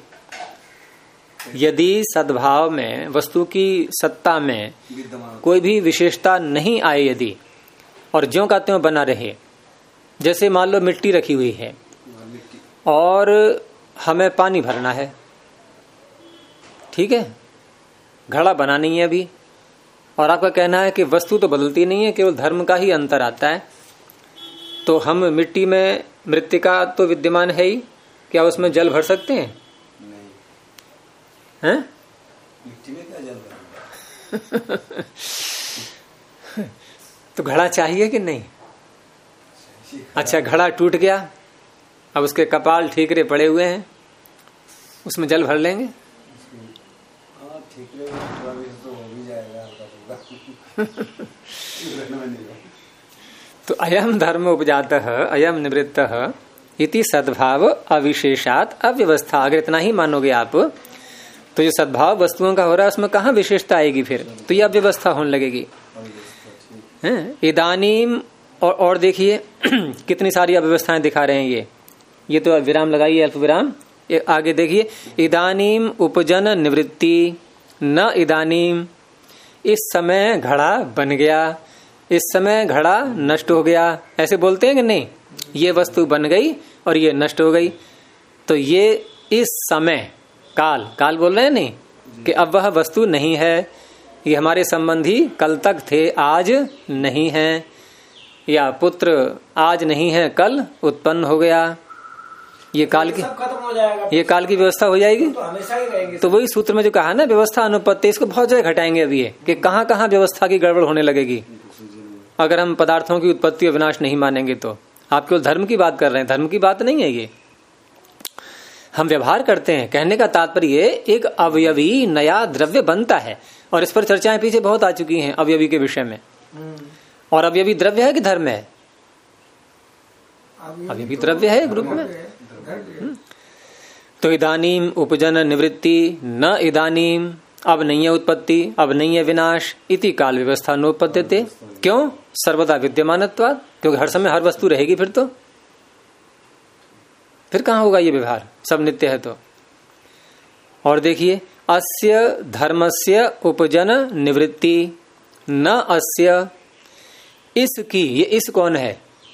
यदि सद्भाव में, वस्तु की सत्ता में कोई भी विशेषता नहीं आए यदि, और ज्यों का त्यों बना रहे, जैसे मान लो मिट्टी रखी हुई है और हमें पानी भरना है, ठीक है, घड़ा बना नहीं है अभी, और आपका कहना है कि वस्तु तो बदलती नहीं है, केवल धर्म का ही अंतर आता है, तो हम मिट्टी में मृत्तिका तो विद्यमान है ही, क्या उसमें जल भर सकते हैं? हैं? मिट्टी में क्या जल भरेगा? तो घड़ा चाहिए कि नहीं? अच्छा, घड़ा टूट गया, अब उसके कपाल ठीकरे पड़े हुए हैं, उसमें जल भर लेंगे? ठीकरे तो हो भी जाएगा। तो अयम धर्म उपजातः अयम निवृत्तः इति सद्भाव अविशेषात अव्यवस्था। अगर इतना ही मानोगे आप, तो जो सद्भाव वस्तुओं का हो रहा है उसमें कहाँ विशेषता आएगी फिर? तो ये अव्यवस्था होने लगेगी। इदानीम, और देखिए कितनी सारी अव्यवस्थाएं दिखा रहे हैं ये तो विराम लगाइए, अल्प विराम। आगे देखिए, इदानीम उपजन निवृत्ति न इदानीम, इस समय घड़ा बन गया, इस समय घड़ा नष्ट हो गया, ऐसे बोलते हैं कि नहीं? ये वस्तु बन गई और ये नष्ट हो गई, तो ये इस समय, काल बोल रहे हैं नहीं कि अब वह वस्तु नहीं है, ये हमारे संबंधी कल तक थे, आज नहीं है, या पुत्र आज नहीं है कल उत्पन्न हो गया, ये काल की, खत्म हो जाएगा, ये काल की व्यवस्था हो जाएगी, तो हमेशा ही रहेंगे। तो वही सूत्र में जो कहा ना व्यवस्था अनुपत्ति, इसको बहुत जगह घटाएंगे अभी ये कि कहाँ कहाँ व्यवस्था की गड़बड़ होने लगेगी अगर हम पदार्थों की उत्पत्ति और विनाश नहीं मानेंगे। तो आप केवल धर्म की बात कर रहे हैं, धर्म की बात नहीं है ये, हम व्यवहार करते हैं। कहने का तात्पर्य एक अवयवी नया द्रव्य बनता है, और इस पर चर्चाएं पीछे बहुत आ चुकी हैं अवयवी के विषय में। और अवयवी द्रव्य है कि धर्म है? अवयवी द्रव्य है ग्रुप में। तो इदानीम उपजन निवृत्ति न इदानीम, अब नहीं है उत्पत्ति, अब नहीं है विनाश, इति काल व्यवस्था नोपद्यते। क्यों? सर्वदा विद्यमानत्वात्, क्योंकि हर समय हर वस्तु रहेगी, फिर कहाँ होगा ये व्यवहार? सब नित्य है तो। और देखिए, अस्य धर्मस्य उपजन निवृत्ति न अस्य, इसकी, ये इस कौन है?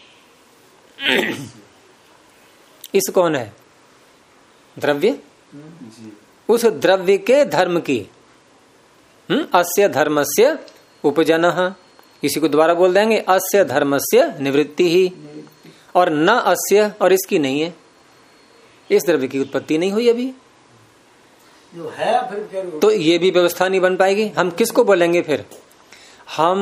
इस कौन है? द्रव्य, उस द्रव्य के धर्म की। अस्य धर्मस्य उपजनः, इसी को दोबारा बोल देंगे, अस्य धर्मस्य निवृत्ति ही। और न अस्य, और इसकी नहीं है, इस द्रव्य की उत्पत्ति नहीं हुई अभी जो है, फिर तो ये भी व्यवस्था नहीं बन पाएगी। हम किसको बोलेंगे फिर? हम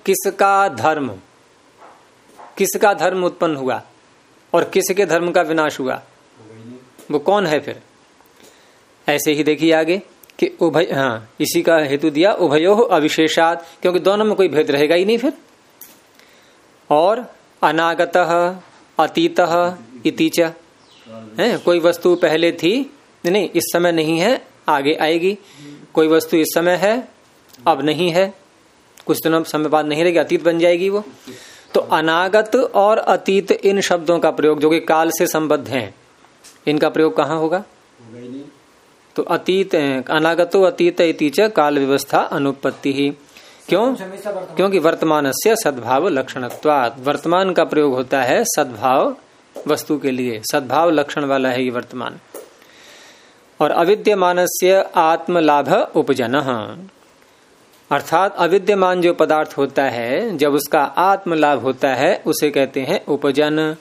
किसका धर्म उत्पन्न हुआ और किसके धर्म का विनाश हुआ, वो कौन है फिर? ऐसे ही देखिए आगे कि उभय, हाँ इसी का हेतु दिया उभयो अविशेषात, क्योंकि दोनों में कोई भेद रहेगा ही नहीं फिर। और अनागतः अतीतः इति च, है कोई वस्तु पहले थी नहीं, इस समय नहीं है, आगे आएगी। कोई वस्तु इस समय है, अब नहीं है, कुछ दिनों समय बाद नहीं रहेगी, अतीत बन जाएगी वो। तो अनागत और अतीत इन शब्दों का प्रयोग जो कि काल से संबद्ध हैं, इनका प्रयोग कहाँ होगा? तो अतीत, अनागतो अतीत इति च काल व्यवस्था अनुपत्ति ही। क्यों? क्योंकि वर्तमान से सद्भाव लक्षणत्वात्, वर्तमान का प्रयोग होता है सद्भाव वस्तु के लिए, सद्भाव लक्षण वाला है ये वर्तमान। और अविद्यमानस्य आत्मलाभ उपजनः, अर्थात अविद्यमान जो पदार्थ होता है जब उसका आत्मलाभ होता है उसे कहते हैं उपजन।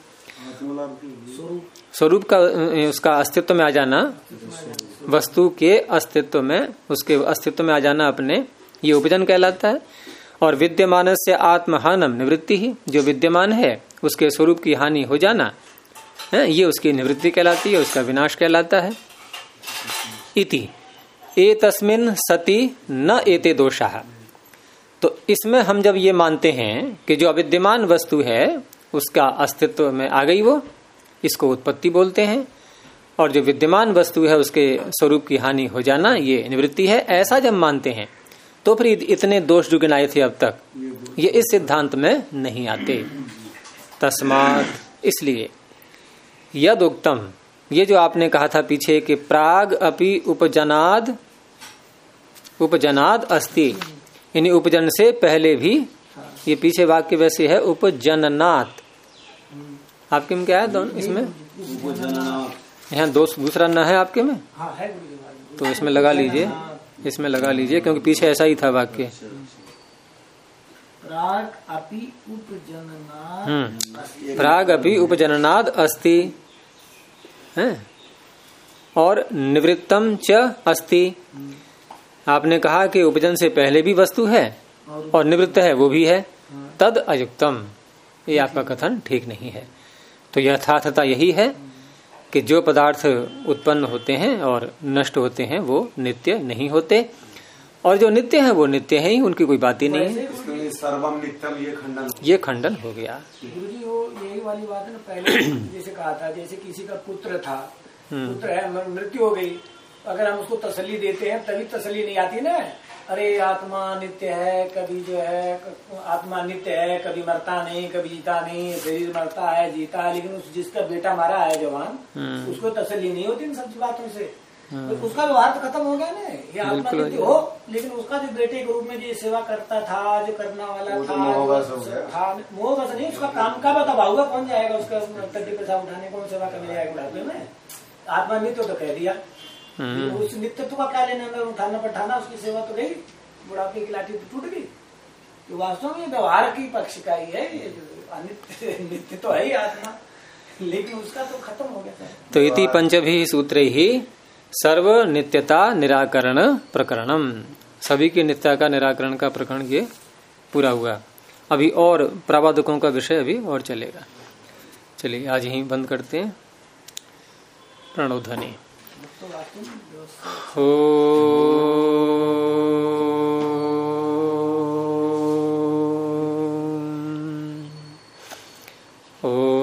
स्वरूप का, उसका अस्तित्व में आ जाना, वस्तु के अस्तित्व में, उसके अस्तित्व में आ जाना अपने, ये उपजन कहलाता है। और विद्यमान से आत्महानम निवृत्ति ही, जो विद्यमान है उसके स्वरूप की हानि हो जाना है, ये उसकी निवृत्ति कहलाती है, उसका विनाश कहलाता है। इति एतस्मिन् सति न एते दोषाः, तो इसमें हम जब ये मानते हैं कि जो अविद्यमान वस्तु है उसका अस्तित्व में आ गई वो, इसको उत्पत्ति बोलते हैं, और जो विद्यमान वस्तु है उसके स्वरूप की हानि हो जाना ये निवृत्ति है, ऐसा जब मानते हैं तो फिर इतने दोष जो गिनाए थे अब तक ये इस सिद्धांत में नहीं आते। तस्मात्, इसलिए यद उक्तम, ये जो आपने कहा था पीछे कि प्राग अपि उपजनाद अस्ति, यानी उपजन से पहले भी, ये पीछे वाक्य वैसे है उपजननात्, आपके में क्या है दोनों इसमें? यहाँ दूसरा न है आपके में, तो इसमें लगा लीजिए, इसमें लगा लीजिए, क्योंकि पीछे ऐसा ही था वाक्य। प्राग अपि उपजननाद अस्ति है, और निवृत्तम च अस्ति। आपने कहा कि उपजन से पहले भी वस्तु है और निवृत्त है वो भी है, तद अयुक्तम, ये आपका कथन ठीक नहीं है। तो यथार्थता यही है कि जो पदार्थ उत्पन्न होते हैं और नष्ट होते हैं वो नित्य नहीं होते, और जो नित्य है वो नित्य है ही, उनकी कोई बात ही नहीं है। सर्वम नित्यम, ये खंडन हो गया। गुरुजी वो यही वाली बात है ना, पहले जैसे कहा था, जैसे किसी का पुत्र था, पुत्र है, मृत्यु हो गई, अगर हम उसको तसल्ली देते हैं तभी तसल्ली नहीं आती ना, अरे आत्मा नित्य है, कभी जो है आत्मा नित्य है, कभी मरता नहीं, कभी जीता नहीं, शरीर मरता है जीता है, लेकिन उस जिसका बेटा मारा है जवान, उसको तसल्ली नहीं होती इन सब बातों से, तो उसका व्यवहार तो खत्म हो गया ना। ये आत्मा नित्य हो, लेकिन उसका जो बेटे के रूप में जो सेवा करता था, जो करना वाला था, मोह बस नहीं, उसका काम का बता भाऊगा, कौन जाएगा उसका तड्डी पेशाब उठाने, कौन सेवा करने जाएगा बुढ़ापे में? आत्मा नित्य तो कह दिया, उस नित्यत्व का क्या लेना, अंदर उठाना पठाना, उसकी सेवा तो गई, बुढ़ापे की लाठी तो टूट गई। तो वास्तव में व्यवहार की पक्ष का ही है, ये नित्य तो है ही आत्मा, लेकिन उसका तो खत्म हो गया। तो इति पंचभी सूत्रे ही सर्व नित्यता निराकरण प्रकरणम, सभी की नित्यता का निराकरण का प्रकरण ये पूरा हुआ। अभी और प्रावादकों का विषय अभी और चलेगा। चलिए आज यहीं बंद करते हैं। प्रणव ध्वनि हो। ओ